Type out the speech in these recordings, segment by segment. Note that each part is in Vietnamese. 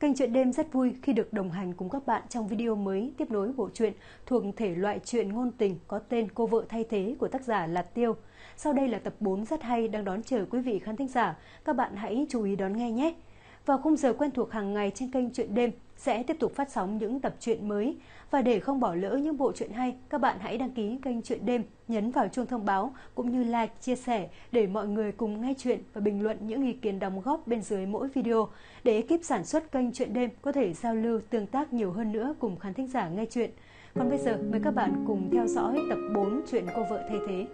Kênh Chuyện Đêm rất vui khi được đồng hành cùng các bạn trong video mới tiếp nối bộ truyện thuộc thể loại truyện ngôn tình có tên Cô vợ thay thế của tác giả Lạt Tiêu. Sau đây là tập 4 rất hay đang đón chờ quý vị khán thính giả. Các bạn hãy chú ý đón nghe nhé. Vào khung giờ quen thuộc hàng ngày trên kênh Chuyện Đêm sẽ tiếp tục phát sóng những tập truyện mới. Và để không bỏ lỡ những bộ truyện hay, các bạn hãy đăng ký kênh Chuyện Đêm, nhấn vào chuông thông báo cũng như like, chia sẻ để mọi người cùng nghe chuyện và bình luận những ý kiến đóng góp bên dưới mỗi video để ekip sản xuất kênh Chuyện Đêm có thể giao lưu tương tác nhiều hơn nữa cùng khán thính giả nghe chuyện. Còn bây giờ mời các bạn cùng theo dõi tập 4 chuyện Cô vợ thay thế.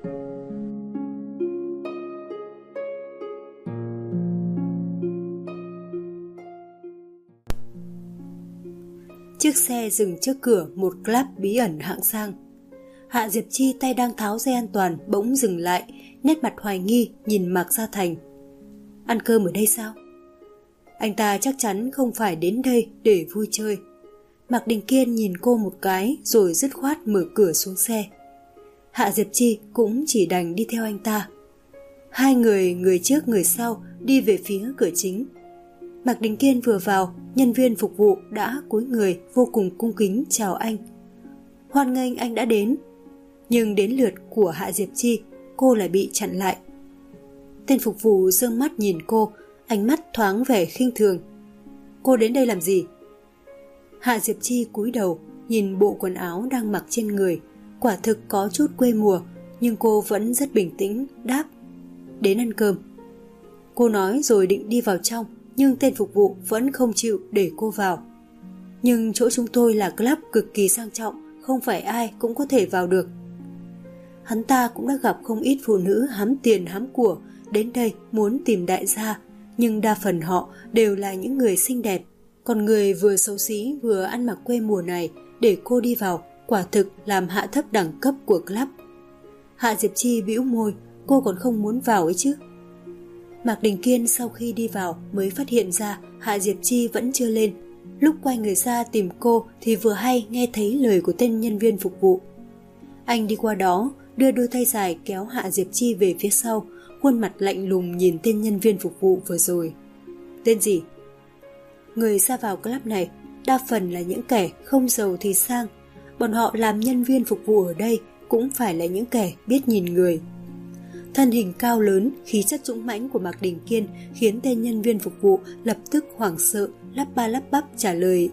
Chiếc xe dừng trước cửa một club bí ẩn hạng sang. Hạ Diệp Chi tay đang tháo dây an toàn bỗng dừng lại, nét mặt hoài nghi nhìn Mạc Gia Thành. Ăn cơm ở đây sao? Anh ta chắc chắn không phải đến đây để vui chơi. Mạc Đình Kiên nhìn cô một cái rồi dứt khoát mở cửa xuống xe. Hạ Diệp Chi cũng chỉ đành đi theo anh ta. Hai người trước người sau đi về phía cửa chính. Mạc Đình Kiên vừa vào, nhân viên phục vụ đã cúi người vô cùng cung kính chào anh. Hoan nghênh anh đã đến. Nhưng đến lượt của Hạ Diệp Chi, cô lại bị chặn lại. Tên phục vụ giương mắt nhìn cô, ánh mắt thoáng vẻ khinh thường. Cô đến đây làm gì? Hạ Diệp Chi cúi đầu, nhìn bộ quần áo đang mặc trên người, quả thực có chút quê mùa, nhưng cô vẫn rất bình tĩnh, đáp. Đến ăn cơm. Cô nói rồi định đi vào trong, nhưng tên phục vụ vẫn không chịu để cô vào. Nhưng chỗ chúng tôi là club cực kỳ sang trọng, không phải ai cũng có thể vào được. Hắn ta cũng đã gặp không ít phụ nữ hám tiền hám của đến đây muốn tìm đại gia, nhưng đa phần họ đều là những người xinh đẹp. Còn người vừa xấu xí vừa ăn mặc quê mùa này để cô đi vào quả thực làm hạ thấp đẳng cấp của club. Hạ Diệp Chi bĩu môi, cô còn không muốn vào ấy chứ. Mạc Đình Kiên sau khi đi vào mới phát hiện ra Hạ Diệp Chi vẫn chưa lên. Lúc quay người ra tìm cô thì vừa hay nghe thấy lời của tên nhân viên phục vụ. Anh đi qua đó, đưa đôi tay dài kéo Hạ Diệp Chi về phía sau, khuôn mặt lạnh lùng nhìn tên nhân viên phục vụ vừa rồi. Tên gì? Người ra vào club này đa phần là những kẻ không giàu thì sang. Bọn họ làm nhân viên phục vụ ở đây cũng phải là những kẻ biết nhìn người. Thân hình cao lớn, khí chất dũng mãnh của Mạc Đình Kiên khiến tên nhân viên phục vụ lập tức hoảng sợ, lắp ba lắp bắp trả lời.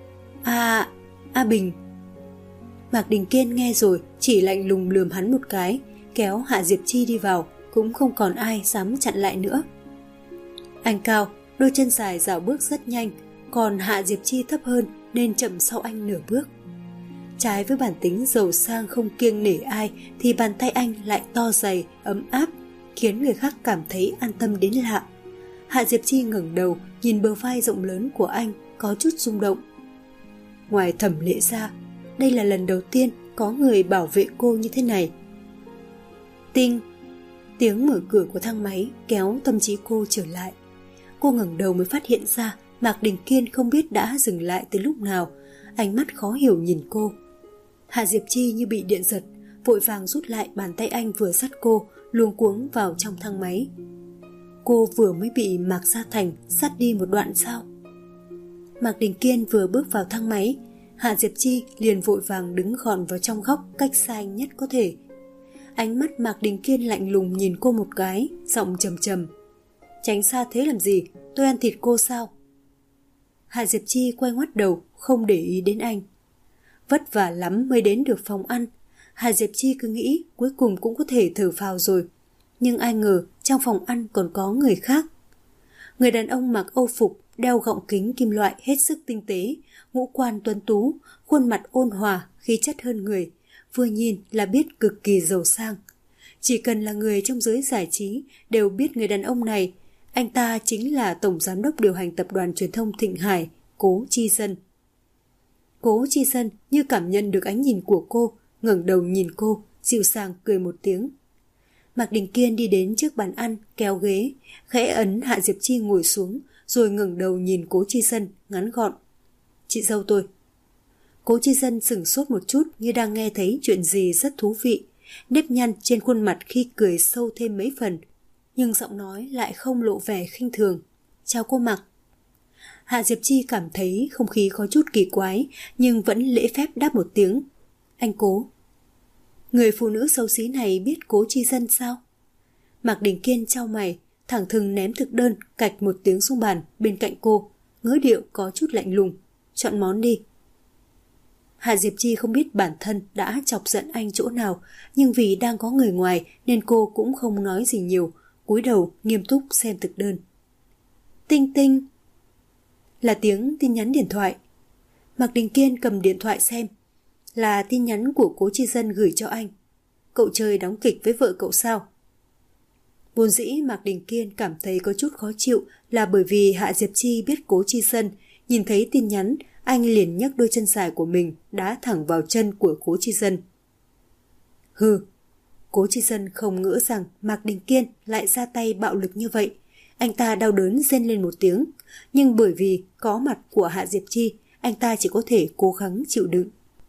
A Bình. Mạc Đình Kiên nghe rồi chỉ lạnh lùng lườm hắn một cái, kéo Hạ Diệp Chi đi vào, cũng không còn ai dám chặn lại nữa. Anh cao, đôi chân dài dạo bước rất nhanh, còn Hạ Diệp Chi thấp hơn nên chậm sau anh nửa bước. Trái với bản tính giàu sang không kiêng nể ai thì bàn tay anh lại to dày, ấm áp, khiến người khác cảm thấy an tâm đến lạ. Hạ Diệp Chi ngẩng đầu nhìn bờ vai rộng lớn của anh có chút rung động. Ngoài Thẩm Lệ ra, đây là lần đầu tiên có người bảo vệ cô như thế này. Tinh! Tiếng mở cửa của thang máy kéo tâm trí cô trở lại. Cô ngẩng đầu mới phát hiện ra Mạc Đình Kiên không biết đã dừng lại từ lúc nào, ánh mắt khó hiểu nhìn cô. Hạ Diệp Chi như bị điện giật, vội vàng rút lại bàn tay anh vừa dắt cô, luống cuống vào trong thang máy. Cô vừa mới bị Mạc Gia Thành dắt đi một đoạn sao? Mạc Đình Kiên vừa bước vào thang máy, Hạ Diệp Chi liền vội vàng đứng gọn vào trong góc cách xa anh nhất có thể. Ánh mắt Mạc Đình Kiên lạnh lùng nhìn cô một cái, giọng trầm trầm. Tránh xa thế làm gì? Tôi ăn thịt cô sao? Hạ Diệp Chi quay ngoắt đầu, không để ý đến anh. Vất vả lắm mới đến được phòng ăn. Hạ Diệp Chi cứ nghĩ cuối cùng cũng có thể thở phào rồi. Nhưng ai ngờ trong phòng ăn còn có người khác. Người đàn ông mặc âu phục, đeo gọng kính kim loại hết sức tinh tế, ngũ quan tuấn tú, khuôn mặt ôn hòa, khí chất hơn người. Vừa nhìn là biết cực kỳ giàu sang. Chỉ cần là người trong giới giải trí đều biết người đàn ông này. Anh ta chính là Tổng Giám đốc điều hành tập đoàn truyền thông Thịnh Hải, Cố Chi Dân. Cố Chi Dân như cảm nhận được ánh nhìn của cô, ngẩng đầu nhìn cô, dịu dàng cười một tiếng. Mạc Đình Kiên đi đến trước bàn ăn, kéo ghế, khẽ ấn Hạ Diệp Chi ngồi xuống, rồi ngẩng đầu nhìn Cố Chi Dân, ngắn gọn. Chị dâu tôi. Cố Chi Dân sửng sốt một chút như đang nghe thấy chuyện gì rất thú vị. Nếp nhăn trên khuôn mặt khi cười sâu thêm mấy phần, nhưng giọng nói lại không lộ vẻ khinh thường. Chào cô Mạc. Hạ Diệp Chi cảm thấy không khí có chút kỳ quái, nhưng vẫn lễ phép đáp một tiếng. Anh Cố. Người phụ nữ xấu xí này biết Cố Chi Dân sao? Mạc Đình Kiên chau mày, thẳng thừng ném thực đơn cạch một tiếng xuống bàn bên cạnh cô, ngữ điệu có chút lạnh lùng. Chọn món đi. Hạ Diệp Chi không biết bản thân đã chọc giận anh chỗ nào, nhưng vì đang có người ngoài nên cô cũng không nói gì nhiều, cúi đầu nghiêm túc xem thực đơn. Tinh tinh. Là tiếng tin nhắn điện thoại. Mạc Đình Kiên cầm điện thoại xem. Là tin nhắn của Cố Chi Dân gửi cho anh. Cậu chơi đóng kịch với vợ cậu sao? Vốn dĩ Mạc Đình Kiên cảm thấy có chút khó chịu là bởi vì Hạ Diệp Chi biết Cố Chi Dân. Nhìn thấy tin nhắn, anh liền nhấc đôi chân dài của mình đá thẳng vào chân của Cố Chi Dân. Hừ, Cố Chi Dân không ngỡ rằng Mạc Đình Kiên lại ra tay bạo lực như vậy. Anh ta đau đớn rên lên một tiếng, nhưng bởi vì có mặt của Hạ Diệp Chi, anh ta chỉ có thể cố gắng chịu đựng.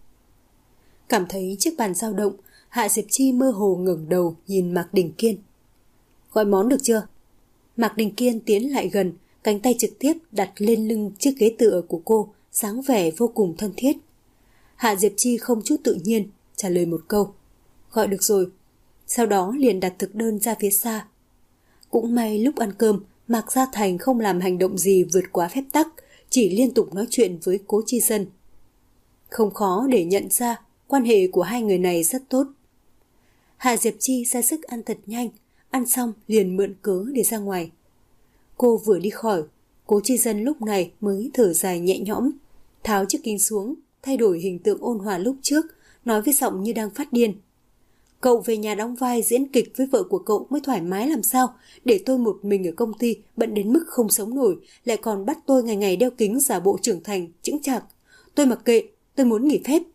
Cảm thấy chiếc bàn dao động, Hạ Diệp Chi mơ hồ ngẩng đầu nhìn Mạc Đình Kiên. Gọi món được chưa? Mạc Đình Kiên tiến lại gần, cánh tay trực tiếp đặt lên lưng chiếc ghế tựa của cô, dáng vẻ vô cùng thân thiết. Hạ Diệp Chi không chút tự nhiên, trả lời một câu. Gọi được rồi. Sau đó liền đặt thực đơn ra phía xa. Cũng may lúc ăn cơm, Mạc Gia Thành không làm hành động gì vượt quá phép tắc, chỉ liên tục nói chuyện với Cố Chi Dân. Không khó để nhận ra, quan hệ của hai người này rất tốt. Hạ Diệp Chi ra sức ăn thật nhanh, ăn xong liền mượn cớ để ra ngoài. Cô vừa đi khỏi, Cố Chi Dân lúc này mới thở dài nhẹ nhõm, tháo chiếc kính xuống, thay đổi hình tượng ôn hòa lúc trước, nói với giọng như đang phát điên. Cậu về nhà đóng vai diễn kịch với vợ của cậu mới thoải mái làm sao, để tôi một mình ở công ty bận đến mức không sống nổi, lại còn bắt tôi ngày ngày đeo kính giả bộ trưởng thành, chững chạc. Tôi mặc kệ, tôi muốn nghỉ phép.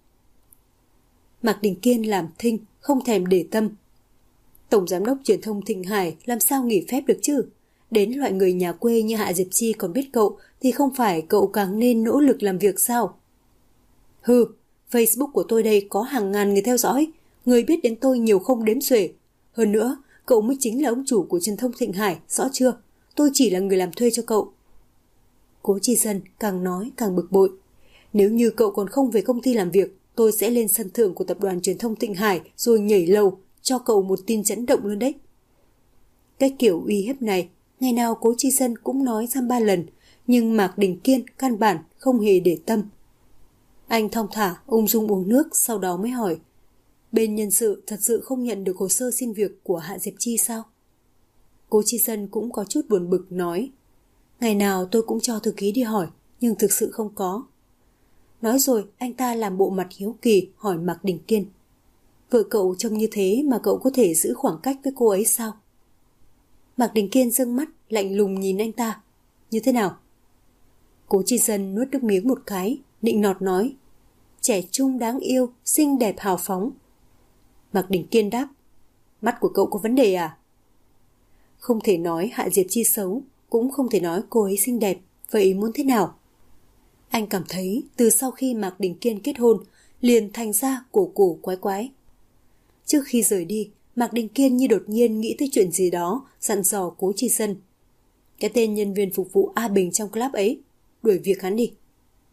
Mạc Đình Kiên làm thinh, không thèm để tâm. Tổng giám đốc truyền thông Thịnh Hải làm sao nghỉ phép được chứ? Đến loại người nhà quê như Hạ Diệp Chi còn biết cậu thì không phải cậu càng nên nỗ lực làm việc sao? Hừ, Facebook của tôi đây có hàng ngàn người theo dõi, người biết đến tôi nhiều không đếm xuể. Hơn nữa, cậu mới chính là ông chủ của truyền thông Thịnh Hải, rõ chưa? Tôi chỉ là người làm thuê cho cậu. Cố Chi Dân càng nói càng bực bội. Nếu như cậu còn không về công ty làm việc, tôi sẽ lên sân thượng của tập đoàn truyền thông Thịnh Hải rồi nhảy lầu cho cậu một tin chấn động luôn đấy. Cái kiểu uy hiếp này, ngày nào Cố Chi Dân cũng nói 3 lần, nhưng Mạc Đình Kiên căn bản không hề để tâm. Anh thong thả, ung dung uống nước, sau đó mới hỏi. Bên nhân sự thật sự không nhận được hồ sơ xin việc của Hạ Diệp Chi sao? Cố Chi Dân cũng có chút buồn bực nói. Ngày nào tôi cũng cho thư ký đi hỏi, nhưng thực sự không có. Nói rồi, anh ta làm bộ mặt hiếu kỳ hỏi Mạc Đình Kiên. Vợ cậu trông như thế mà cậu có thể giữ khoảng cách với cô ấy sao? Mạc Đình Kiên giương mắt, lạnh lùng nhìn anh ta. Như thế nào? Cố Chi Dân nuốt nước miếng một cái, nịnh nọt nói. Trẻ trung đáng yêu, xinh đẹp hào phóng. Mạc Đình Kiên đáp. Mắt của cậu có vấn đề à? Không thể nói Hạ Diệp Chi xấu, cũng không thể nói cô ấy xinh đẹp. Vậy muốn thế nào? Anh cảm thấy từ sau khi Mạc Đình Kiên kết hôn, liền thành ra cổ quái quái. Trước khi rời đi, Mạc Đình Kiên như đột nhiên nghĩ tới chuyện gì đó, dặn dò Cố Chi Dân. Cái tên nhân viên phục vụ A Bình trong club ấy, đuổi việc hắn đi.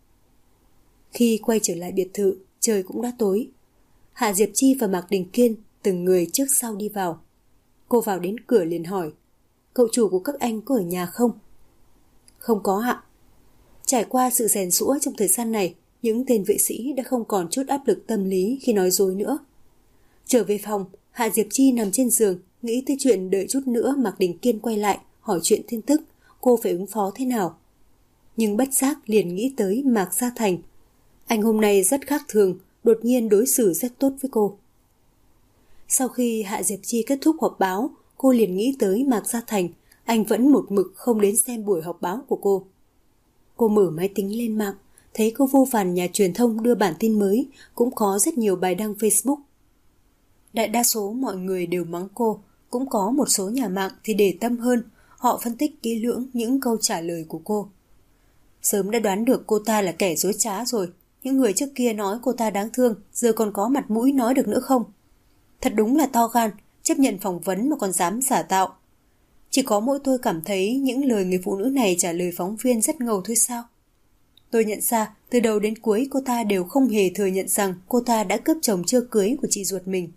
Khi quay trở lại biệt thự, trời cũng đã tối. Hạ Diệp Chi và Mạc Đình Kiên từng người trước sau đi vào. Cô vào đến cửa liền hỏi, cậu chủ của các anh có ở nhà không? Không có ạ. Trải qua sự rèn giũa trong thời gian này, những tên vệ sĩ đã không còn chút áp lực tâm lý khi nói dối nữa. Trở về phòng, Hạ Diệp Chi nằm trên giường, nghĩ tới chuyện đợi chút nữa Mạc Đình Kiên quay lại, hỏi chuyện tin tức, cô phải ứng phó thế nào. Nhưng bất giác liền nghĩ tới Mạc Gia Thành. Anh hôm nay rất khác thường, đột nhiên đối xử rất tốt với cô. Sau khi Hạ Diệp Chi kết thúc họp báo, cô liền nghĩ tới Mạc Gia Thành, anh vẫn một mực không đến xem buổi họp báo của cô. Cô mở máy tính lên mạng, thấy có vô vàn nhà truyền thông đưa bản tin mới, cũng có rất nhiều bài đăng Facebook. Đại đa số mọi người đều mắng cô, cũng có một số nhà mạng thì để tâm hơn, họ phân tích kỹ lưỡng những câu trả lời của cô. Sớm đã đoán được cô ta là kẻ dối trá rồi, những người trước kia nói cô ta đáng thương, giờ còn có mặt mũi nói được nữa không? Thật đúng là to gan, chấp nhận phỏng vấn mà còn dám giả tạo. Chỉ có mỗi tôi cảm thấy những lời người phụ nữ này trả lời phóng viên rất ngầu thôi sao? Tôi nhận ra từ đầu đến cuối cô ta đều không hề thừa nhận rằng cô ta đã cướp chồng chưa cưới của chị ruột mình.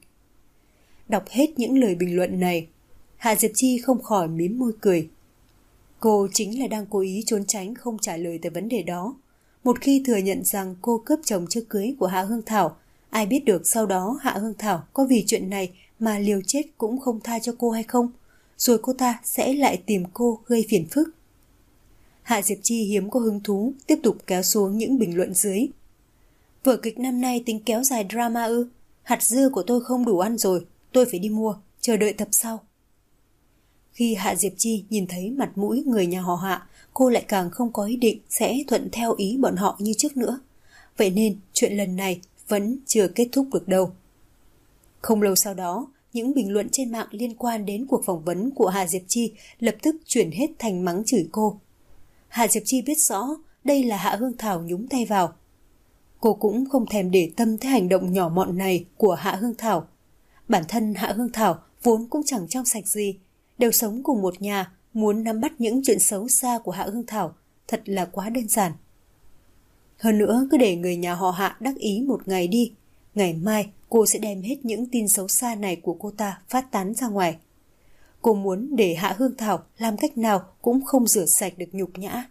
Đọc hết những lời bình luận này, Hạ Diệp Chi không khỏi mím môi cười. Cô chính là đang cố ý trốn tránh không trả lời tới vấn đề đó. Một khi thừa nhận rằng cô cướp chồng chưa cưới của Hạ Hương Thảo, ai biết được sau đó Hạ Hương Thảo có vì chuyện này mà liều chết cũng không tha cho cô hay không, rồi cô ta sẽ lại tìm cô gây phiền phức. Hạ Diệp Chi hiếm có hứng thú tiếp tục kéo xuống những bình luận dưới. Vở kịch năm nay tính kéo dài drama ư? Hạt dưa của tôi không đủ ăn rồi, tôi phải đi mua, chờ đợi tập sau. Khi Hạ Diệp Chi nhìn thấy mặt mũi người nhà họ Hạ, cô lại càng không có ý định sẽ thuận theo ý bọn họ như trước nữa. Vậy nên chuyện lần này vẫn chưa kết thúc được đâu. Không lâu sau đó, những bình luận trên mạng liên quan đến cuộc phỏng vấn của Hạ Diệp Chi lập tức chuyển hết thành mắng chửi cô. Hạ Diệp Chi biết rõ đây là Hạ Hương Thảo nhúng tay vào. Cô cũng không thèm để tâm tới hành động nhỏ mọn này của Hạ Hương Thảo. Bản thân Hạ Hương Thảo vốn cũng chẳng trong sạch gì, đều sống cùng một nhà, muốn nắm bắt những chuyện xấu xa của Hạ Hương Thảo thật là quá đơn giản. Hơn nữa cứ để người nhà họ Hạ đắc ý một ngày đi, ngày mai cô sẽ đem hết những tin xấu xa này của cô ta phát tán ra ngoài. Cô muốn để Hạ Hương Thảo làm cách nào cũng không rửa sạch được nhục nhã.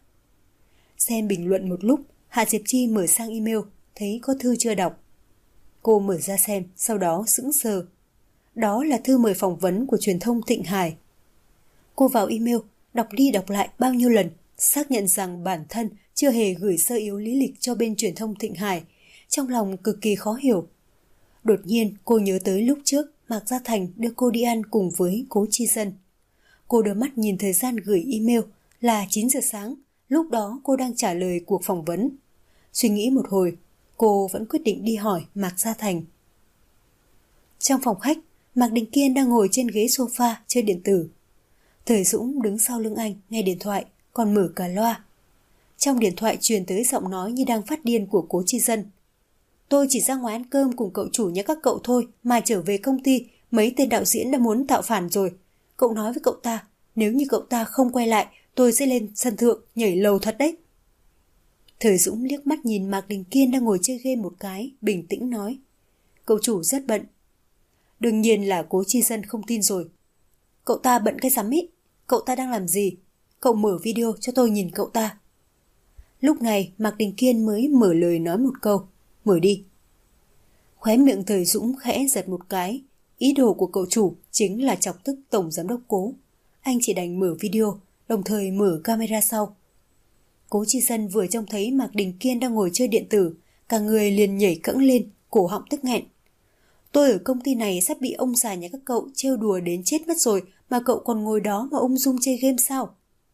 Xem bình luận một lúc, Hạ Diệp Chi mở sang email, thấy có thư chưa đọc. Cô mở ra xem, sau đó sững sờ. Đó là thư mời phỏng vấn của truyền thông Thịnh Hải. Cô vào email, đọc đi đọc lại bao nhiêu lần, xác nhận rằng bản thân chưa hề gửi sơ yếu lý lịch cho bên truyền thông Thịnh Hải, trong lòng cực kỳ khó hiểu. Đột nhiên cô nhớ tới lúc trước Mạc Gia Thành đưa cô đi ăn cùng với Cố Chi Dân. Cô đưa mắt nhìn thời gian gửi email là 9 giờ sáng, lúc đó cô đang trả lời cuộc phỏng vấn. Suy nghĩ một hồi, cô vẫn quyết định đi hỏi Mạc Gia Thành. Trong phòng khách, Mạc Đình Kiên đang ngồi trên ghế sofa chơi điện tử. Thời Dũng đứng sau lưng anh nghe điện thoại, còn mở cả loa. Trong điện thoại truyền tới giọng nói như đang phát điên của Cố Chi Dân. Tôi chỉ ra ngoài ăn cơm cùng cậu chủ nhà các cậu thôi, mà trở về công ty, mấy tên đạo diễn đã muốn tạo phản rồi. Cậu nói với cậu ta, nếu như cậu ta không quay lại, tôi sẽ lên sân thượng nhảy lầu thật đấy. Thời Dũng liếc mắt nhìn Mạc Đình Kiên đang ngồi chơi game một cái, bình tĩnh nói. Cậu chủ rất bận. Đương nhiên là Cố Chi Dân không tin rồi. Cậu ta bận cái rắm ý, cậu ta đang làm gì? Cậu mở video cho tôi nhìn cậu ta. Lúc này Mạc Đình Kiên mới mở lời nói một câu, mở đi. Khóe miệng Thời Dũng khẽ giật một cái, ý đồ của cậu chủ chính là chọc tức tổng giám đốc Cố. Anh chỉ đành mở video, đồng thời mở camera sau. Cố Chi Dân vừa trông thấy Mạc Đình Kiên đang ngồi chơi điện tử, cả người liền nhảy cẫng lên, cổ họng tức nghẹn. Tôi ở công ty này sắp bị ông già nhà các cậu trêu đùa đến chết mất rồi, mà cậu còn ngồi đó mà ung dung chơi game sao?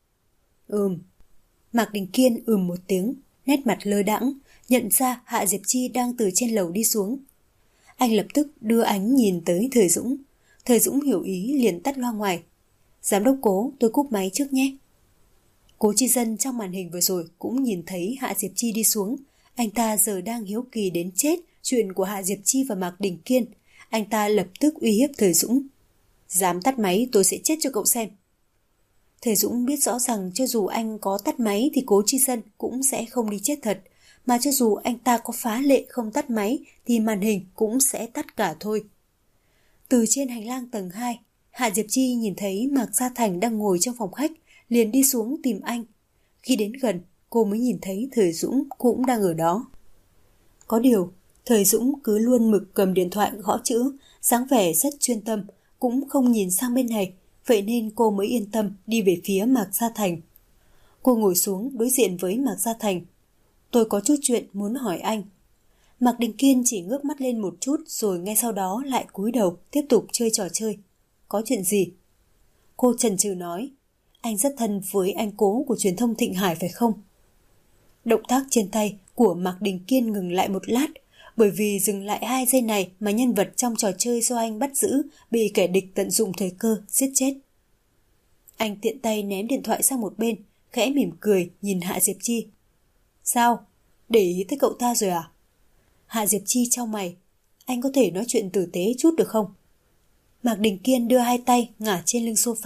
Mạc Đình Kiên một tiếng, nét mặt lơ đãng, nhận ra Hạ Diệp Chi đang từ trên lầu đi xuống. Anh lập tức đưa ánh nhìn tới Thời Dũng. Thời Dũng hiểu ý liền tắt loa ngoài. Giám đốc Cố, tôi cúp máy trước nhé. Cố Chi Dân trong màn hình vừa rồi cũng nhìn thấy Hạ Diệp Chi đi xuống. Anh ta giờ đang hiếu kỳ đến chết chuyện của Hạ Diệp Chi và Mạc Đình Kiên. Anh ta lập tức uy hiếp Thời Dũng. Dám tắt máy tôi sẽ chết cho cậu xem. Thời Dũng biết rõ rằng cho dù anh có tắt máy thì Cố Chi Dân cũng sẽ không đi chết thật. Mà cho dù anh ta có phá lệ không tắt máy thì màn hình cũng sẽ tắt cả thôi. Từ trên hành lang tầng 2, Hạ Diệp Chi nhìn thấy Mạc Gia Thành đang ngồi trong phòng khách, liền đi xuống tìm anh. Khi đến gần, cô mới nhìn thấy Thời Dũng cũng đang ở đó. Có điều, Thời Dũng cứ luôn mực cầm điện thoại gõ chữ, dáng vẻ rất chuyên tâm, cũng không nhìn sang bên này, vậy nên cô mới yên tâm đi về phía Mạc Gia Thành. Cô ngồi xuống đối diện với Mạc Gia Thành. Tôi có chút chuyện muốn hỏi anh. Mạc Đình Kiên chỉ ngước mắt lên một chút rồi ngay sau đó lại cúi đầu tiếp tục chơi trò chơi. Có chuyện gì? Cô chần chừ nói. Anh rất thân với anh Cố của truyền thông Thịnh Hải phải không? Động tác trên tay của Mạc Đình Kiên ngừng lại một lát, bởi vì dừng lại 2 giây này mà nhân vật trong trò chơi do anh bắt giữ bị kẻ địch tận dụng thời cơ giết chết. Anh tiện tay ném điện thoại sang một bên, khẽ mỉm cười nhìn Hạ Diệp Chi. Sao? Để ý tới cậu ta rồi à? Hạ Diệp Chi chau mày. Anh có thể nói chuyện tử tế chút được không? Mạc Đình Kiên đưa 2 tay ngả trên lưng sofa,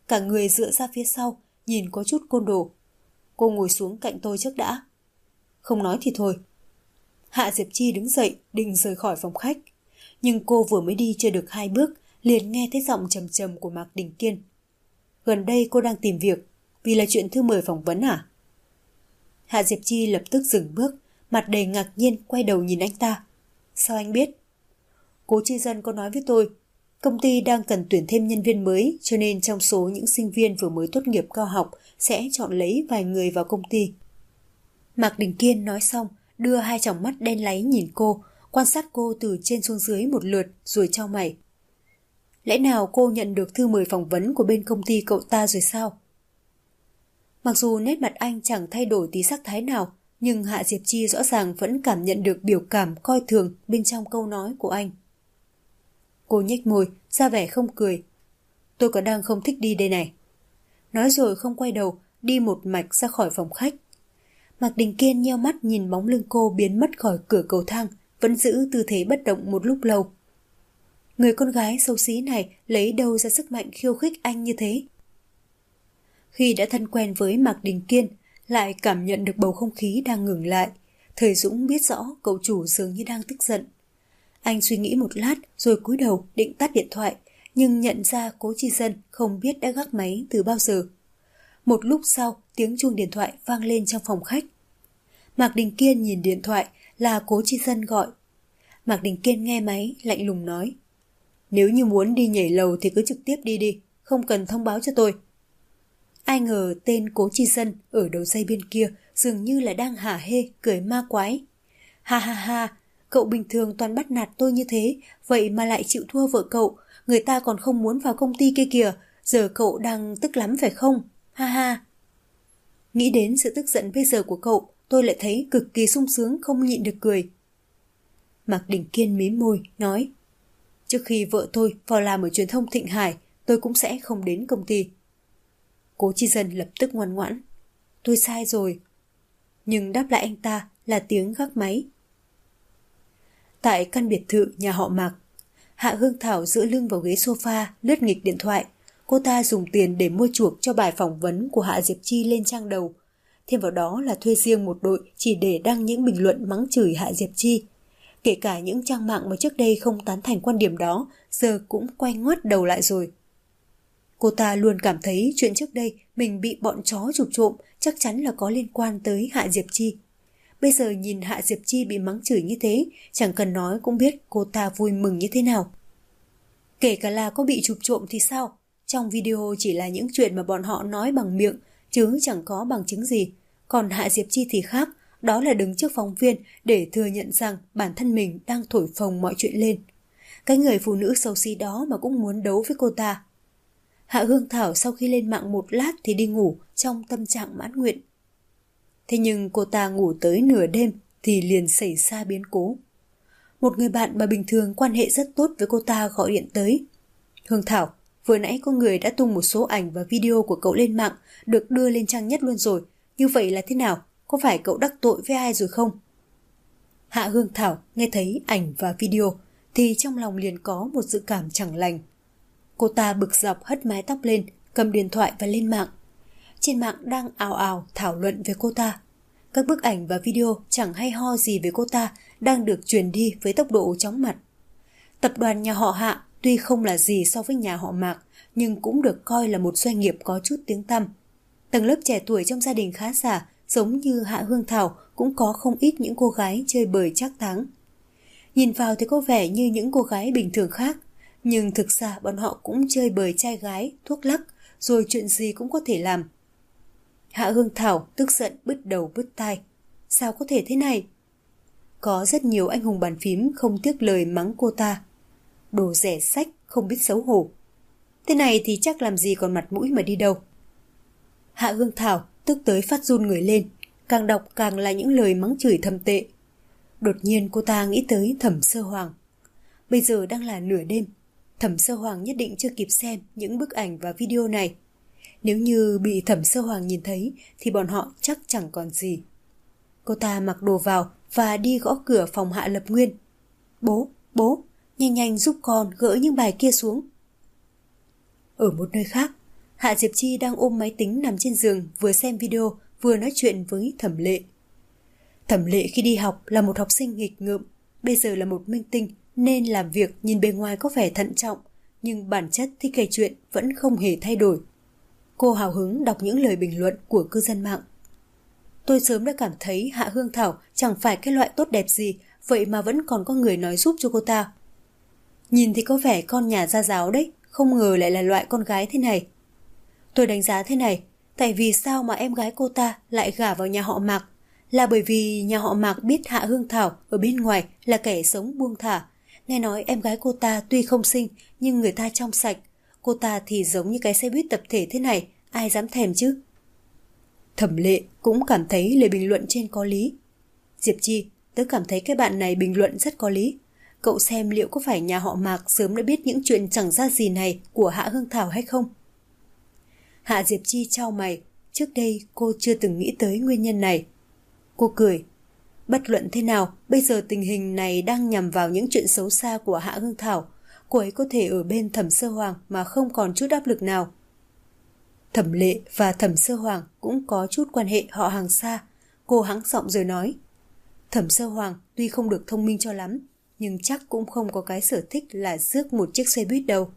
cả người dựa ra phía sau, nhìn có chút côn đồ. Cô ngồi xuống cạnh tôi trước đã. Không nói thì thôi. Hạ Diệp Chi đứng dậy, định rời khỏi phòng khách. Nhưng cô vừa mới đi chưa được 2 bước, liền nghe thấy giọng trầm trầm của Mạc Đình Kiên. Gần đây cô đang tìm việc, vì là chuyện thư mời phỏng vấn à? Hạ Diệp Chi lập tức dừng bước, mặt đầy ngạc nhiên quay đầu nhìn anh ta. Sao anh biết? Cố Chi Dân có nói với tôi, công ty đang cần tuyển thêm nhân viên mới, cho nên trong số những sinh viên vừa mới tốt nghiệp cao học sẽ chọn lấy vài người vào công ty. Mạc Đình Kiên nói xong, đưa 2 tròng mắt đen láy nhìn cô, quan sát cô từ trên xuống dưới một lượt rồi chau mày. Lẽ nào cô nhận được thư mời phỏng vấn của bên công ty cậu ta rồi sao? Mặc dù nét mặt anh chẳng thay đổi tí sắc thái nào, nhưng Hạ Diệp Chi rõ ràng vẫn cảm nhận được biểu cảm coi thường bên trong câu nói của anh. Cô nhếch môi, ra vẻ không cười. Tôi còn đang không thích đi đây này. Nói rồi không quay đầu, đi một mạch ra khỏi phòng khách. Mạc Đình Kiên nheo mắt nhìn bóng lưng cô biến mất khỏi cửa cầu thang, vẫn giữ tư thế bất động một lúc lâu. Người con gái xấu xí này lấy đâu ra sức mạnh khiêu khích anh như thế? Khi đã thân quen với Mạc Đình Kiên, lại cảm nhận được bầu không khí đang ngừng lại, Thời Dũng biết rõ cậu chủ dường như đang tức giận. Anh suy nghĩ một lát rồi cúi đầu định tắt điện thoại, nhưng nhận ra Cố Chi Dân không biết đã gác máy từ bao giờ. Một lúc sau, tiếng chuông điện thoại vang lên trong phòng khách. Mạc Đình Kiên nhìn điện thoại, là Cố Chi Dân gọi. Mạc Đình Kiên nghe máy, lạnh lùng nói. Nếu như muốn đi nhảy lầu thì cứ trực tiếp đi đi, không cần thông báo cho tôi. Ai ngờ tên Cố Chi Dân ở đầu dây bên kia dường như là đang hả hê, cười ma quái. Ha ha ha, cậu bình thường toàn bắt nạt tôi như thế, vậy mà lại chịu thua vợ cậu, người ta còn không muốn vào công ty kia kìa, giờ cậu đang tức lắm phải không? Ha ha. Nghĩ đến sự tức giận bây giờ của cậu, tôi lại thấy cực kỳ sung sướng không nhịn được cười. Mạc Đình Kiên mím môi, nói. Trước khi vợ tôi vào làm ở truyền thông Thịnh Hải, tôi cũng sẽ không đến công ty. Cố Chi Dân lập tức ngoan ngoãn. Tôi sai rồi. Nhưng đáp lại anh ta là tiếng gác máy. Tại căn biệt thự nhà họ Mạc, Hạ Hương Thảo dựa lưng vào ghế sofa, lướt nghịch điện thoại. Cô ta dùng tiền để mua chuộc cho bài phỏng vấn của Hạ Diệp Chi lên trang đầu. Thêm vào đó là thuê riêng một đội chỉ để đăng những bình luận mắng chửi Hạ Diệp Chi. Kể cả những trang mạng mà trước đây không tán thành quan điểm đó, giờ cũng quay ngoắt đầu lại rồi. Cô ta luôn cảm thấy chuyện trước đây mình bị bọn chó chụp trộm chắc chắn là có liên quan tới Hạ Diệp Chi. Bây giờ nhìn Hạ Diệp Chi bị mắng chửi như thế, chẳng cần nói cũng biết cô ta vui mừng như thế nào. Kể cả là có bị chụp trộm thì sao? Trong video chỉ là những chuyện mà bọn họ nói bằng miệng, chứ chẳng có bằng chứng gì. Còn Hạ Diệp Chi thì khác, đó là đứng trước phóng viên để thừa nhận rằng bản thân mình đang thổi phồng mọi chuyện lên. Cái người phụ nữ xấu xí đó mà cũng muốn đấu với cô ta. Hạ Hương Thảo sau khi lên mạng một lát thì đi ngủ trong tâm trạng mãn nguyện. Thế nhưng cô ta ngủ tới nửa đêm thì liền xảy ra biến cố. Một người bạn mà bình thường quan hệ rất tốt với cô ta gọi điện tới. Hương Thảo, vừa nãy có người đã tung một số ảnh và video của cậu lên mạng, được đưa lên trang nhất luôn rồi. Như vậy là thế nào? Có phải cậu đắc tội với ai rồi không? Hạ Hương Thảo nghe thấy ảnh và video thì trong lòng liền có một dự cảm chẳng lành. Cô ta bực dọc hất mái tóc lên, cầm điện thoại và lên mạng. Trên mạng đang ào ào thảo luận về cô ta. Các bức ảnh và video chẳng hay ho gì về cô ta đang được truyền đi với tốc độ chóng mặt. Tập đoàn nhà họ Hạ tuy không là gì so với nhà họ Mạc, nhưng cũng được coi là một doanh nghiệp có chút tiếng tăm. Tầng lớp trẻ tuổi trong gia đình khá giả, giống như Hạ Hương Thảo, cũng có không ít những cô gái chơi bời trác táng. Nhìn vào thì có vẻ như những cô gái bình thường khác, nhưng thực ra bọn họ cũng chơi bời trai gái, thuốc lắc, rồi chuyện gì cũng có thể làm. Hạ Hương Thảo tức giận bứt đầu bứt tai. Sao có thể thế này? Có rất nhiều anh hùng bàn phím không tiếc lời mắng cô ta. Đồ rẻ xách, không biết xấu hổ. Thế này thì chắc làm gì còn mặt mũi mà đi đâu. Hạ Hương Thảo tức tới phát run người lên, càng đọc càng là những lời mắng chửi thầm tệ. Đột nhiên cô ta nghĩ tới Thẩm Sơ Hoàng. Bây giờ đang là nửa đêm, Thẩm Sơ Hoàng nhất định chưa kịp xem những bức ảnh và video này. Nếu như bị Thẩm Sơ Hoàng nhìn thấy thì bọn họ chắc chẳng còn gì. Cô ta mặc đồ vào và đi gõ cửa phòng Hạ Lập Nguyên. Bố, nhanh nhanh giúp con gỡ những bài kia xuống. Ở một nơi khác, Hạ Diệp Chi đang ôm máy tính nằm trên giường, vừa xem video, vừa nói chuyện với Thẩm Lệ. Thẩm Lệ khi đi học là một học sinh nghịch ngợm, bây giờ là một minh tinh nên làm việc nhìn bề ngoài có vẻ thận trọng, nhưng bản chất thích kể chuyện vẫn không hề thay đổi. Cô hào hứng đọc những lời bình luận của cư dân mạng. Tôi sớm đã cảm thấy Hạ Hương Thảo chẳng phải cái loại tốt đẹp gì, vậy mà vẫn còn có người nói giúp cho cô ta. Nhìn thì có vẻ con nhà gia giáo đấy, không ngờ lại là loại con gái thế này. Tôi đánh giá thế này, tại vì sao mà em gái cô ta lại gả vào nhà họ Mạc? Là bởi vì nhà họ Mạc biết Hạ Hương Thảo ở bên ngoài là kẻ sống buông thả. Nghe nói em gái cô ta tuy không xinh nhưng người ta trong sạch. Cô ta thì giống như cái xe buýt tập thể thế này, ai dám thèm chứ? Thẩm Lệ cũng cảm thấy lời bình luận trên có lý. Diệp Chi, tớ cảm thấy cái bạn này bình luận rất có lý. Cậu xem liệu có phải nhà họ Mạc sớm đã biết những chuyện chẳng ra gì này của Hạ Hương Thảo hay không? Hạ Diệp Chi chau mày, trước đây cô chưa từng nghĩ tới nguyên nhân này. Cô cười. Bất luận thế nào, bây giờ tình hình này đang nhằm vào những chuyện xấu xa của Hạ Hương Thảo. Cô ấy có thể ở bên Thẩm Sơ Hoàng mà không còn chút áp lực nào. Thẩm Lệ và Thẩm Sơ Hoàng cũng có chút quan hệ họ hàng xa. Cô hắng giọng rồi nói. Thẩm Sơ Hoàng tuy không được thông minh cho lắm, nhưng chắc cũng không có cái sở thích là rước một chiếc xe buýt đâu.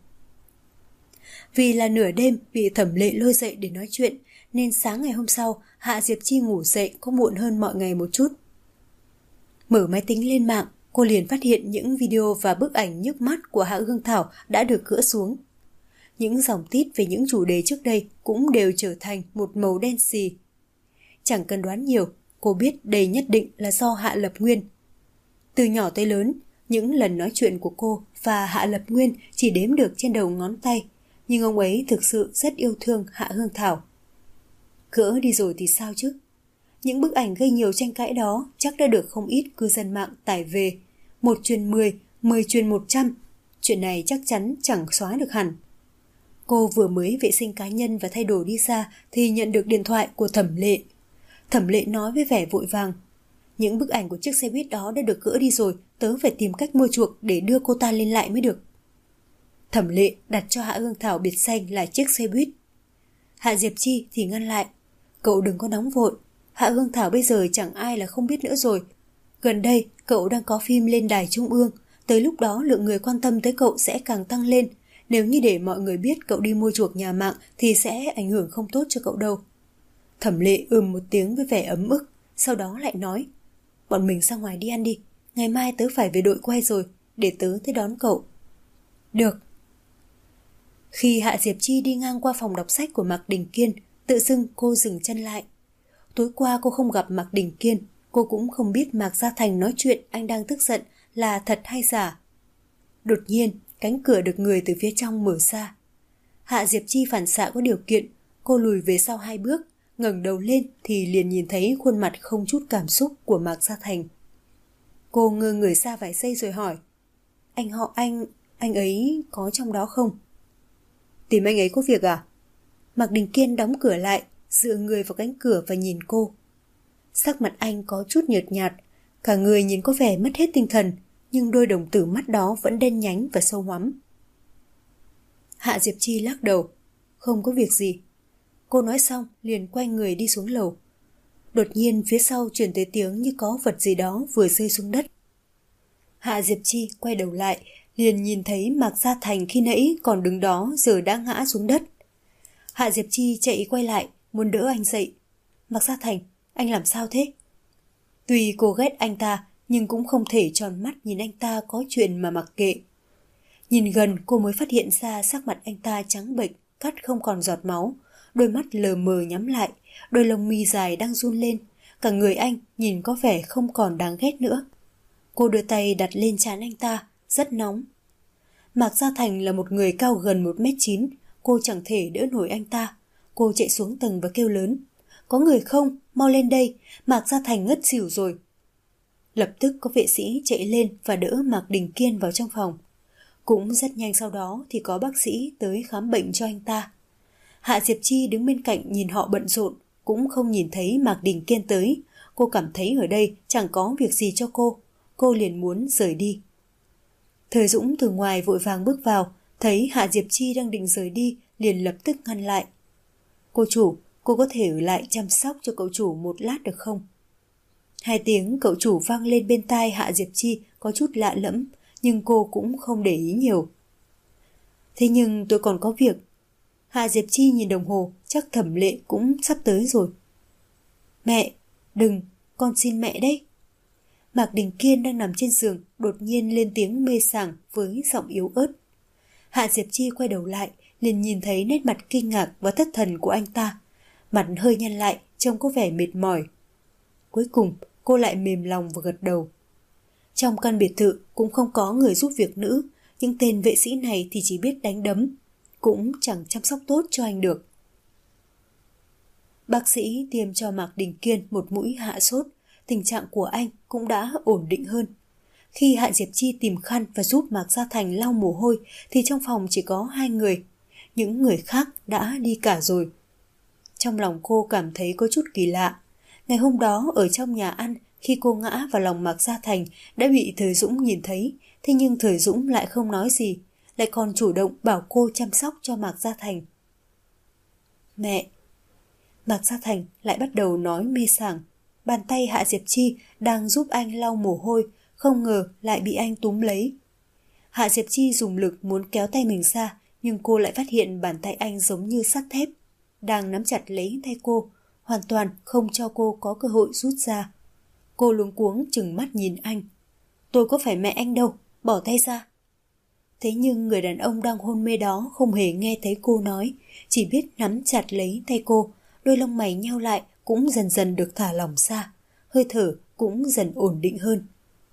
Vì là nửa đêm bị Thẩm Lệ lôi dậy để nói chuyện, nên sáng ngày hôm sau Hạ Diệp Chi ngủ dậy có muộn hơn mọi ngày một chút. Mở máy tính lên mạng, cô liền phát hiện những video và bức ảnh nhức mắt của Hạ Hương Thảo đã được gỡ xuống. Những dòng tít về những chủ đề trước đây cũng đều trở thành một màu đen xì. Chẳng cần đoán nhiều, cô biết đây nhất định là do Hạ Lập Nguyên. Từ nhỏ tới lớn, những lần nói chuyện của cô và Hạ Lập Nguyên chỉ đếm được trên đầu ngón tay, nhưng ông ấy thực sự rất yêu thương Hạ Hương Thảo. Gỡ đi rồi thì sao chứ? Những bức ảnh gây nhiều tranh cãi đó chắc đã được không ít cư dân mạng tải về. 1 truyền 10, 10 truyền 100. Chuyện này chắc chắn chẳng xóa được hẳn. Cô vừa mới vệ sinh cá nhân và thay đồ đi ra thì nhận được điện thoại của Thẩm Lệ. Thẩm Lệ nói với vẻ vội vàng. Những bức ảnh của chiếc xe buýt đó đã được gỡ đi rồi, tớ phải tìm cách mua chuộc để đưa cô ta lên lại mới được. Thẩm Lệ đặt cho Hạ Hương Thảo biệt danh là chiếc xe buýt. Hạ Diệp Chi thì ngăn lại. Cậu đừng có nóng vội. Hạ Hương Thảo bây giờ chẳng ai là không biết nữa rồi. Gần đây cậu đang có phim lên đài trung ương. Tới lúc đó lượng người quan tâm tới cậu sẽ càng tăng lên. Nếu như để mọi người biết cậu đi mua chuộc nhà mạng thì sẽ ảnh hưởng không tốt cho cậu đâu. Thẩm Lệ một tiếng với vẻ ấm ức. Sau đó lại nói. Bọn mình ra ngoài đi ăn đi. Ngày mai tớ phải về đội quay rồi. Để tớ tới đón cậu. Được. Khi Hạ Diệp Chi đi ngang qua phòng đọc sách của Mạc Đình Kiên, tự dưng cô dừng chân lại. Tối qua cô không gặp Mạc Đình Kiên, cô cũng không biết Mạc Gia Thành nói chuyện anh đang tức giận là thật hay giả. Đột nhiên, cánh cửa được người từ phía trong mở ra. Hạ Diệp Chi phản xạ có điều kiện, cô lùi về sau 2 bước, ngẩng đầu lên thì liền nhìn thấy khuôn mặt không chút cảm xúc của Mạc Gia Thành. Cô ngơ người ra vài giây rồi hỏi. Anh ấy có trong đó không? Tìm anh ấy có việc à? Mạc Đình Kiên đóng cửa lại, dựa người vào cánh cửa và nhìn cô. Sắc mặt anh có chút nhợt nhạt, cả người nhìn có vẻ mất hết tinh thần, nhưng đôi đồng tử mắt đó vẫn đen nhánh và sâu hoắm. Hạ Diệp Chi lắc đầu. Không có việc gì. Cô nói xong liền quay người đi xuống lầu. Đột nhiên phía sau truyền tới tiếng như có vật gì đó vừa rơi xuống đất. Hạ Diệp Chi quay đầu lại, liền nhìn thấy Mạc Gia Thành khi nãy còn đứng đó giờ đã ngã xuống đất. Hạ Diệp Chi chạy quay lại, muốn đỡ anh dậy. Mạc Gia Thành, anh làm sao thế? Tuy cô ghét anh ta, nhưng cũng không thể tròn mắt nhìn anh ta có chuyện mà mặc kệ. Nhìn gần cô mới phát hiện ra sắc mặt anh ta trắng bệch, cắt không còn giọt máu, đôi mắt lờ mờ nhắm lại, đôi lông mi dài đang run lên, cả người anh nhìn có vẻ không còn đáng ghét nữa. Cô đưa tay đặt lên trán anh ta, rất nóng. Mạc Gia Thành là một người cao gần 1m9, cô chẳng thể đỡ nổi anh ta. Cô chạy xuống tầng và kêu lớn. Có người không? Mau lên đây, Mạc Gia Thành ngất xỉu rồi. Lập tức có vệ sĩ chạy lên và đỡ Mạc Đình Kiên vào trong phòng. Cũng rất nhanh sau đó thì có bác sĩ tới khám bệnh cho anh ta. Hạ Diệp Chi đứng bên cạnh nhìn họ bận rộn, cũng không nhìn thấy Mạc Đình Kiên tới. Cô cảm thấy ở đây chẳng có việc gì cho cô liền muốn rời đi. Thời Dũng từ ngoài vội vàng bước vào, thấy Hạ Diệp Chi đang định rời đi, liền lập tức ngăn lại. Cô chủ, cô có thể ở lại chăm sóc cho cậu chủ một lát được không? Hai tiếng cậu chủ vang lên bên tai Hạ Diệp Chi có chút lạ lẫm, nhưng cô cũng không để ý nhiều. Thế nhưng tôi còn có việc. Hạ Diệp Chi nhìn đồng hồ, chắc Thẩm Lệ cũng sắp tới rồi. Mẹ, đừng, con xin mẹ đấy. Mạc Đình Kiên đang nằm trên giường, đột nhiên lên tiếng mê sảng với giọng yếu ớt. Hạ Diệp Chi quay đầu lại, liền nhìn thấy nét mặt kinh ngạc và thất thần của anh ta. Mặt hơi nhăn lại, trông có vẻ mệt mỏi. Cuối cùng, cô lại mềm lòng và gật đầu. Trong căn biệt thự cũng không có người giúp việc nữ, những tên vệ sĩ này thì chỉ biết đánh đấm, cũng chẳng chăm sóc tốt cho anh được. Bác sĩ tiêm cho Mạc Đình Kiên một mũi hạ sốt, tình trạng của anh cũng đã ổn định hơn. Khi Hạ Diệp Chi tìm khăn và giúp Mạc Gia Thành lau mồ hôi thì trong phòng chỉ có 2 người, những người khác đã đi cả rồi. Trong lòng cô cảm thấy có chút kỳ lạ. Ngày hôm đó ở trong nhà ăn, khi cô ngã vào lòng Mạc Gia Thành đã bị Thời Dũng nhìn thấy, thế nhưng Thời Dũng lại không nói gì, lại còn chủ động bảo cô chăm sóc cho Mạc Gia Thành. Mẹ! Mạc Gia Thành lại bắt đầu nói mê sảng. Bàn tay Hạ Diệp Chi đang giúp anh lau mồ hôi, không ngờ lại bị anh túm lấy. Hạ Diệp Chi dùng lực muốn kéo tay mình ra, nhưng cô lại phát hiện bàn tay anh giống như sắt thép, đang nắm chặt lấy tay cô, hoàn toàn không cho cô có cơ hội rút ra. Cô luống cuống trừng mắt nhìn anh. Tôi có phải mẹ anh đâu, bỏ tay ra. Thế nhưng người đàn ông đang hôn mê đó không hề nghe thấy cô nói, chỉ biết nắm chặt lấy tay cô, đôi lông mày nheo lại cũng dần dần được thả lỏng ra, hơi thở cũng dần ổn định hơn.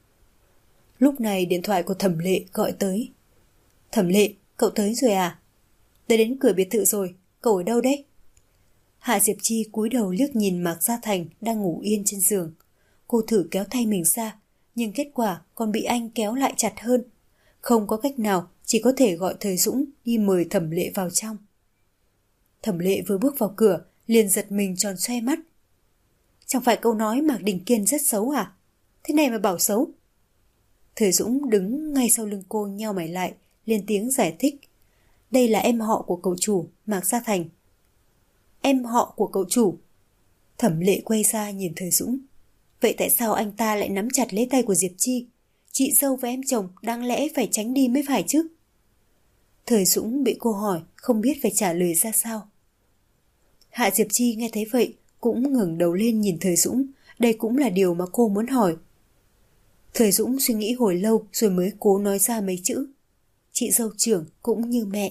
Lúc này điện thoại của Thẩm Lệ gọi tới. Thẩm Lệ, cậu tới rồi à? Tới đến cửa biệt thự rồi, cậu ở đâu đấy? Hạ Diệp Chi cúi đầu liếc nhìn Mạc Gia Thành đang ngủ yên trên giường. Cô thử kéo tay mình ra, nhưng kết quả còn bị anh kéo lại chặt hơn. Không có cách nào, chỉ có thể gọi Thời Dũng đi mời Thẩm Lệ vào trong. Thẩm Lệ vừa bước vào cửa, liền giật mình tròn xoe mắt. Chẳng phải cậu nói Mạc Đình Kiên rất xấu à? Thế này mà bảo xấu? Thời Dũng đứng ngay sau lưng cô nheo mày lại, lên tiếng giải thích. Đây là em họ của cậu chủ, Mạc Gia Thành. Em họ của cậu chủ? Thẩm Lệ quay ra nhìn Thời Dũng. Vậy tại sao anh ta lại nắm chặt lấy tay của Diệp Chi? Chị dâu và em chồng đáng lẽ phải tránh đi mới phải chứ? Thời Dũng bị cô hỏi, không biết phải trả lời ra sao. Hạ Diệp Chi nghe thấy vậy, cũng ngẩng đầu lên nhìn Thời Dũng. Đây cũng là điều mà cô muốn hỏi. Thời Dũng suy nghĩ hồi lâu rồi mới cố nói ra mấy chữ. Chị dâu trưởng cũng như mẹ.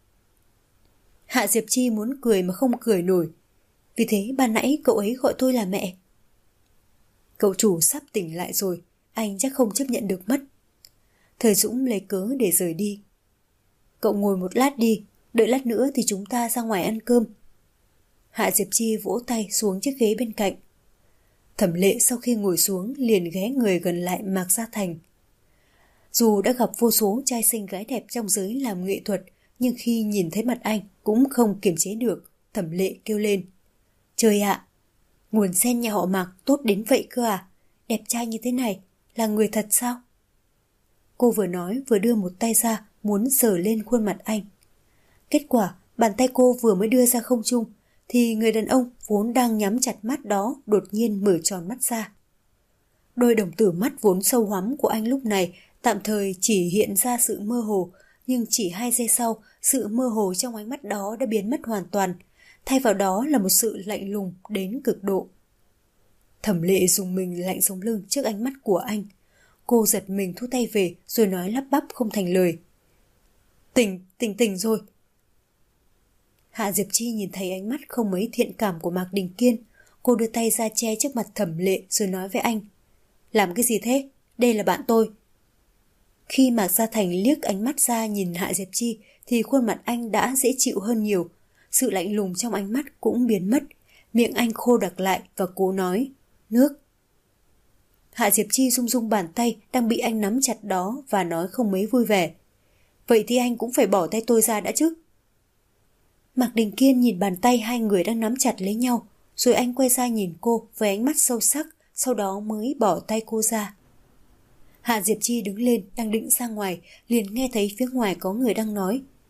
Hạ Diệp Chi muốn cười mà không cười nổi. Vì thế ban nãy cậu ấy gọi tôi là mẹ. Cậu chủ sắp tỉnh lại rồi, anh chắc không chấp nhận được mất. Thời Dũng lấy cớ để rời đi. Cậu ngồi một lát đi, đợi lát nữa thì chúng ta ra ngoài ăn cơm. Hạ Diệp Chi vỗ tay xuống chiếc ghế bên cạnh. Thẩm Lệ sau khi ngồi xuống liền ghé người gần lại Mạc Gia Thành. Dù đã gặp vô số trai xinh gái đẹp trong giới làm nghệ thuật, nhưng khi nhìn thấy mặt anh cũng không kiềm chế được. Thẩm Lệ kêu lên. Trời ạ! Nguồn sen nhà họ Mạc tốt đến vậy cơ à? Đẹp trai như thế này, là người thật sao? Cô vừa nói vừa đưa một tay ra muốn sờ lên khuôn mặt anh. Kết quả bàn tay cô vừa mới đưa ra không trung thì người đàn ông vốn đang nhắm chặt mắt đó đột nhiên mở tròn mắt ra. Đôi đồng tử mắt vốn sâu hoắm của anh lúc này tạm thời chỉ hiện ra sự mơ hồ, nhưng chỉ 2 giây sau, sự mơ hồ trong ánh mắt đó đã biến mất hoàn toàn, thay vào đó là một sự lạnh lùng đến cực độ. Thẩm Lệ dùng mình lạnh sống lưng trước ánh mắt của anh. Cô giật mình thu tay về rồi nói lắp bắp không thành lời. Tỉnh rồi. Hạ Diệp Chi nhìn thấy ánh mắt không mấy thiện cảm của Mạc Đình Kiên. Cô đưa tay ra che trước mặt Thẩm Lệ rồi nói với anh. Làm cái gì thế? Đây là bạn tôi. Khi Mạc Gia Thành liếc ánh mắt ra nhìn Hạ Diệp Chi thì khuôn mặt anh đã dễ chịu hơn nhiều. Sự lạnh lùng trong ánh mắt cũng biến mất. Miệng anh khô đặc lại và cố nói. Nước. Hạ Diệp Chi rung rung bàn tay đang bị anh nắm chặt đó và nói không mấy vui vẻ. Vậy thì anh cũng phải bỏ tay tôi ra đã chứ. Mạc Đình Kiên nhìn bàn tay hai người đang nắm chặt lấy nhau, rồi anh quay ra nhìn cô với ánh mắt sâu sắc, sau đó mới bỏ tay cô ra. Hạ Diệp Chi đứng lên đang định ra ngoài, liền nghe thấy phía ngoài có người đang nói.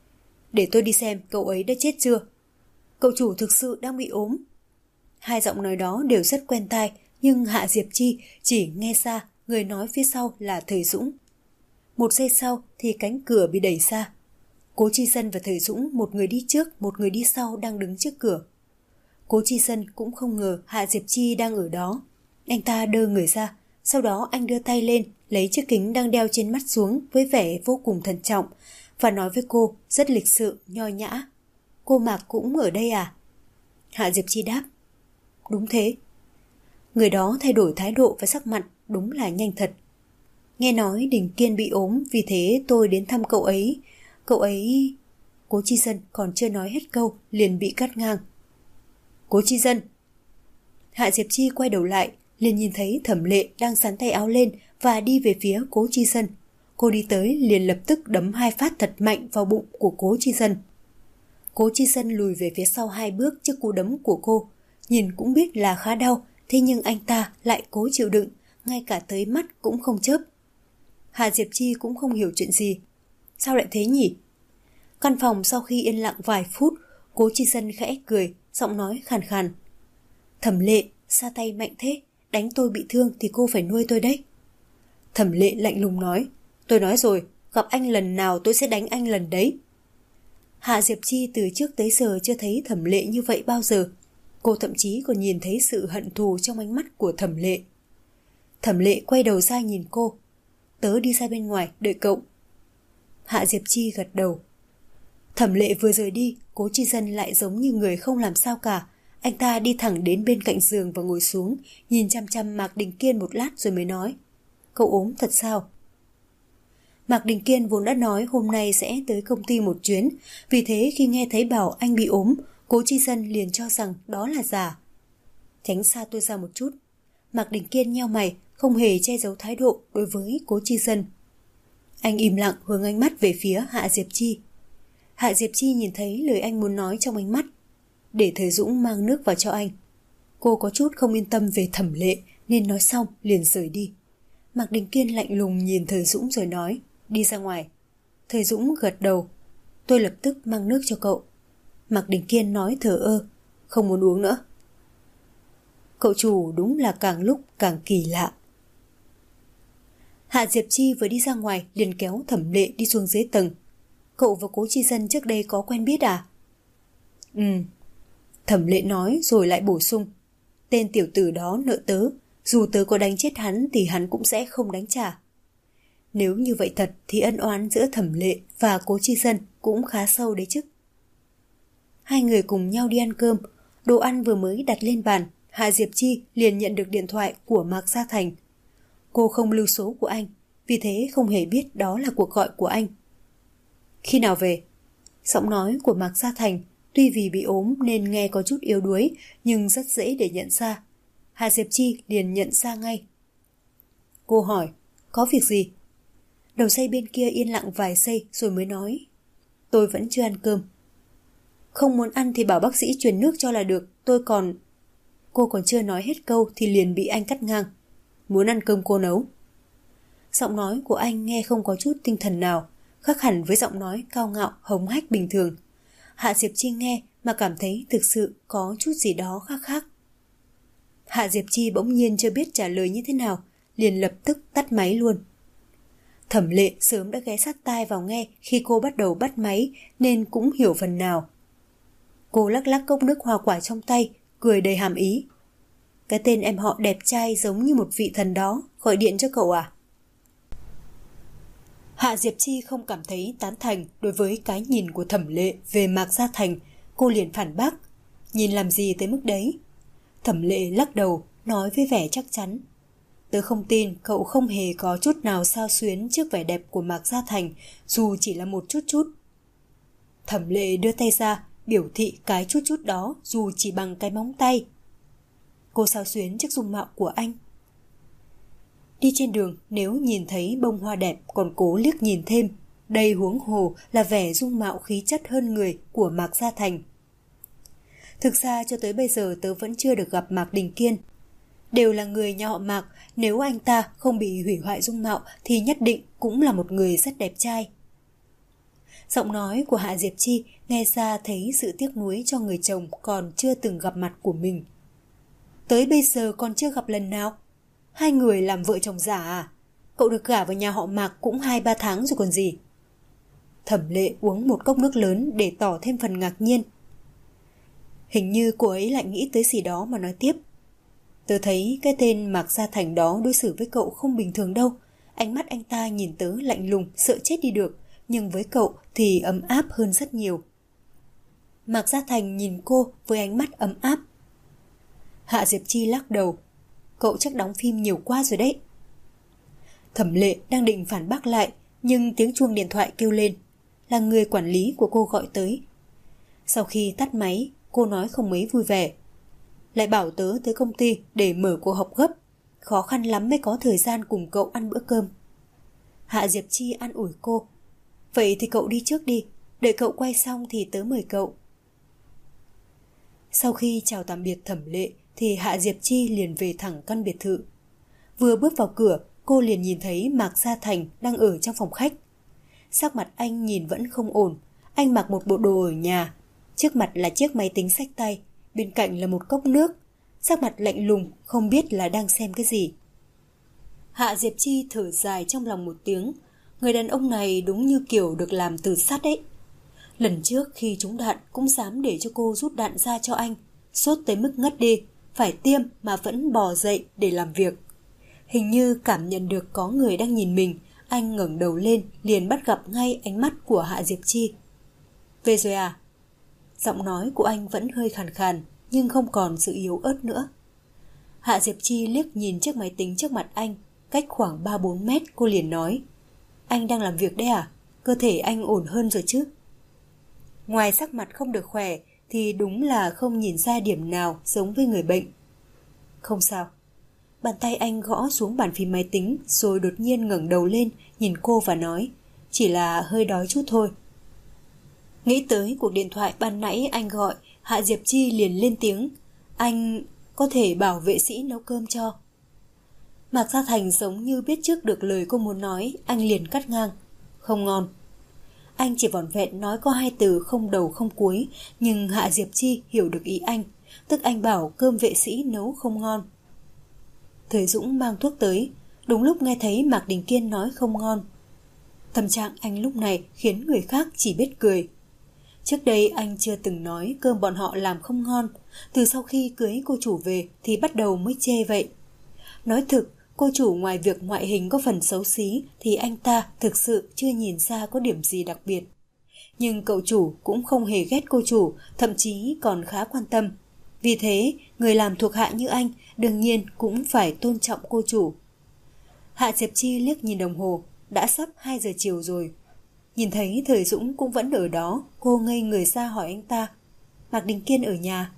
để tôi đi xem cậu ấy đã chết chưa. Cậu chủ thực sự đang bị ốm. Hai giọng nói đó đều rất quen tai, nhưng Hạ Diệp Chi chỉ nghe xa, người nói phía sau là Thời Dũng. Một giây sau thì cánh cửa bị đẩy ra. Cố Chi Dân và Thời Dũng, một người đi trước, một người đi sau đang đứng trước cửa. Cố Chi Dân cũng không ngờ Hạ Diệp Chi đang ở đó. Anh ta đơ người ra, sau đó anh đưa tay lên, lấy chiếc kính đang đeo trên mắt xuống với vẻ vô cùng thận trọng và nói với cô rất lịch sự, nho nhã. Cô Mạc cũng ở đây à? Hạ Diệp Chi đáp. Đúng thế. Người đó thay đổi thái độ và sắc mặt đúng là nhanh thật. Nghe nói Đình Kiên bị ốm, vì thế tôi đến thăm cậu ấy. Cậu ấy... Cố Chi Dân còn chưa nói hết câu liền bị cắt ngang. Cố Chi Dân. Hạ Diệp Chi quay đầu lại, liền nhìn thấy Thẩm Lệ đang xắn tay áo lên và đi về phía Cố Chi Dân. Cô đi tới liền lập tức đấm 2 phát thật mạnh vào bụng của Cố Chi Dân. Cố Chi Dân lùi về phía sau 2 bước trước cú đấm của cô. Nhìn cũng biết là khá đau, thế nhưng anh ta lại cố chịu đựng, ngay cả tới mắt cũng không chớp. Hạ Diệp Chi cũng không hiểu chuyện gì. Sao lại thế nhỉ? Căn phòng sau khi yên lặng vài phút, Cố Chi Dân khẽ cười, giọng nói khàn khàn. Thẩm Lệ, sa tay mạnh thế, đánh tôi bị thương thì cô phải nuôi tôi đấy. Thẩm Lệ lạnh lùng nói, tôi nói rồi, gặp anh lần nào tôi sẽ đánh anh lần đấy. Hạ Diệp Chi từ trước tới giờ chưa thấy Thẩm Lệ như vậy bao giờ. Cô thậm chí còn nhìn thấy sự hận thù trong ánh mắt của Thẩm Lệ. Thẩm Lệ quay đầu ra nhìn cô. Tớ đi ra bên ngoài đợi cậu. Hạ Diệp Chi gật đầu. Thẩm Lệ vừa rời đi, Cố Chi Dân lại giống như người không làm sao cả. Anh ta đi thẳng đến bên cạnh giường và ngồi xuống, nhìn chăm chăm Mạc Đình Kiên một lát rồi mới nói. Cậu ốm thật sao? Mạc Đình Kiên vốn đã nói hôm nay sẽ tới công ty một chuyến, vì thế khi nghe thấy bảo anh bị ốm, Cố Chi Dân liền cho rằng đó là giả. Tránh xa tôi ra một chút. Mạc Đình Kiên nheo mày, không hề che giấu thái độ đối với Cố Chi Dân. Anh im lặng hướng ánh mắt về phía Hạ Diệp Chi. Hạ Diệp Chi nhìn thấy lời anh muốn nói trong ánh mắt. Để Thời Dũng mang nước vào cho anh. Cô có chút không yên tâm về Thẩm Lệ nên nói xong liền rời đi. Mạc Đình Kiên lạnh lùng nhìn Thời Dũng rồi nói, đi ra ngoài. Thời Dũng gật đầu. Tôi lập tức mang nước cho cậu. Mạc Đình Kiên nói thờ ơ, không muốn uống nữa. Cậu chủ đúng là càng lúc càng kỳ lạ. Hạ Diệp Chi vừa đi ra ngoài liền kéo Thẩm Lệ đi xuống dưới tầng. Cậu và Cố Chi Dân trước đây có quen biết à? Thẩm Lệ nói rồi lại bổ sung. Tên tiểu tử đó nợ tớ, dù tớ có đánh chết hắn thì hắn cũng sẽ không đánh trả. Nếu như vậy thật thì ân oán giữa Thẩm Lệ và Cố Chi Dân cũng khá sâu đấy chứ. Hai người cùng nhau đi ăn cơm, đồ ăn vừa mới đặt lên bàn, Hạ Diệp Chi liền nhận được điện thoại của Mạc Gia Thành. Cô không lưu số của anh, vì thế không hề biết đó là cuộc gọi của anh. Khi nào về? Giọng nói của Mạc Gia Thành tuy vì bị ốm nên nghe có chút yếu đuối, nhưng rất dễ để nhận ra. Hạ Diệp Chi liền nhận ra ngay. Cô hỏi, có việc gì? Đầu dây bên kia yên lặng vài giây rồi mới nói. Tôi vẫn chưa ăn cơm. Không muốn ăn thì bảo bác sĩ truyền nước cho là được, tôi còn... Cô còn chưa nói hết câu thì liền bị anh cắt ngang. Muốn ăn cơm cô nấu. Giọng nói của anh nghe không có chút tinh thần nào, khác hẳn với giọng nói cao ngạo hống hách bình thường. Hạ Diệp Chi nghe mà cảm thấy thực sự có chút gì đó khác khác. Hạ Diệp Chi bỗng nhiên chưa biết trả lời như thế nào, liền lập tức tắt máy luôn. Thẩm Lệ sớm đã ghé sát tai vào nghe khi cô bắt đầu bắt máy nên cũng hiểu phần nào. Cô lắc lắc cốc nước hoa quả trong tay, cười đầy hàm ý. Cái tên em họ đẹp trai giống như một vị thần đó, gọi điện cho cậu à? Hạ Diệp Chi không cảm thấy tán thành đối với cái nhìn của Thẩm Lệ về Mạc Gia Thành, cô liền phản bác. Nhìn làm gì tới mức đấy? Thẩm Lệ lắc đầu, nói với vẻ chắc chắn. Tớ không tin cậu không hề có chút nào xao xuyến trước vẻ đẹp của Mạc Gia Thành, dù chỉ là một chút chút. Thẩm Lệ đưa tay ra, biểu thị cái chút chút đó dù chỉ bằng cái móng tay. Cô xao xuyến trước dung mạo của anh. Đi trên đường nếu nhìn thấy bông hoa đẹp còn cố liếc nhìn thêm, đây huống hồ là vẻ dung mạo khí chất hơn người của Mạc Gia Thành. Thực ra cho tới bây giờ tớ vẫn chưa được gặp Mạc Đình Kiên. Đều là người nhà họ Mạc, nếu anh ta không bị hủy hoại dung mạo thì nhất định cũng là một người rất đẹp trai. Giọng nói của Hạ Diệp Chi nghe ra thấy sự tiếc nuối cho người chồng còn chưa từng gặp mặt của mình. Tới bây giờ còn chưa gặp lần nào? Hai người làm vợ chồng giả à? Cậu được gả vào nhà họ Mạc cũng 2-3 tháng rồi còn gì. Thẩm Lệ uống một cốc nước lớn để tỏ thêm phần ngạc nhiên. Hình như cô ấy lại nghĩ tới gì đó mà nói tiếp. Tớ thấy cái tên Mạc Gia Thành đó đối xử với cậu không bình thường đâu. Ánh mắt anh ta nhìn tớ lạnh lùng, sợ chết đi được. Nhưng với cậu thì ấm áp hơn rất nhiều. Mạc Gia Thành nhìn cô với ánh mắt ấm áp. Hạ Diệp Chi lắc đầu. Cậu chắc đóng phim nhiều quá rồi đấy. Thẩm Lệ đang định phản bác lại, nhưng tiếng chuông điện thoại kêu lên. Là người quản lý của cô gọi tới. Sau khi tắt máy, cô nói không mấy vui vẻ. Lại bảo tớ tới công ty để mở cuộc họp gấp. Khó khăn lắm mới có thời gian cùng cậu ăn bữa cơm. Hạ Diệp Chi an ủi cô. Vậy thì cậu đi trước đi, đợi cậu quay xong thì tớ mời cậu. Sau khi chào tạm biệt Thẩm Lệ thì Hạ Diệp Chi liền về thẳng căn biệt thự. Vừa bước vào cửa, cô liền nhìn thấy Mạc Gia Thành đang ở trong phòng khách. Sắc mặt anh nhìn vẫn không ổn. Anh mặc một bộ đồ ở nhà. Trước mặt là chiếc máy tính xách tay, bên cạnh là một cốc nước. Sắc mặt lạnh lùng, không biết là đang xem cái gì. Hạ Diệp Chi thở dài trong lòng một tiếng. Người đàn ông này đúng như kiểu được làm từ sắt ấy. Lần trước khi trúng đạn cũng dám để cho cô rút đạn ra cho anh. Sốt tới mức ngất đi, phải tiêm mà vẫn bò dậy để làm việc. Hình như cảm nhận được có người đang nhìn mình, anh ngẩng đầu lên liền bắt gặp ngay ánh mắt của Hạ Diệp Chi. Về rồi à? Giọng nói của anh vẫn hơi khàn khàn, nhưng không còn sự yếu ớt nữa. Hạ Diệp Chi liếc nhìn chiếc máy tính trước mặt anh, cách khoảng 3-4 mét cô liền nói. Anh đang làm việc đấy à? Cơ thể anh ổn hơn rồi chứ? Ngoài sắc mặt không được khỏe thì đúng là không nhìn ra điểm nào giống với người bệnh. Không sao. Bàn tay anh gõ xuống bàn phím máy tính rồi đột nhiên ngẩng đầu lên nhìn cô và nói. Chỉ là hơi đói chút thôi. Nghĩ tới cuộc điện thoại ban nãy anh gọi, Hạ Diệp Chi liền lên tiếng. Anh có thể bảo vệ sĩ nấu cơm cho. Mạc Gia Thành giống như biết trước được lời cô muốn nói, anh liền cắt ngang. Không ngon. Anh chỉ vỏn vẹn nói có 2 từ không đầu không cuối, nhưng Hạ Diệp Chi hiểu được ý anh, tức anh bảo cơm vệ sĩ nấu không ngon. Thời Dũng mang thuốc tới, đúng lúc nghe thấy Mạc Đình Kiên nói không ngon. Tâm trạng anh lúc này khiến người khác chỉ biết cười. Trước đây anh chưa từng nói cơm bọn họ làm không ngon, từ sau khi cưới cô chủ về thì bắt đầu mới chê vậy. Nói thực, cô chủ ngoài việc ngoại hình có phần xấu xí thì anh ta thực sự chưa nhìn ra có điểm gì đặc biệt. Nhưng cậu chủ cũng không hề ghét cô chủ, thậm chí còn khá quan tâm. Vì thế, người làm thuộc hạ như anh đương nhiên cũng phải tôn trọng cô chủ. Hạ Diệp Chi liếc nhìn đồng hồ, đã sắp 2 giờ chiều rồi. Nhìn thấy Thời Dũng cũng vẫn ở đó, cô ngây người ra hỏi anh ta. Mạc Đình Kiên ở nhà?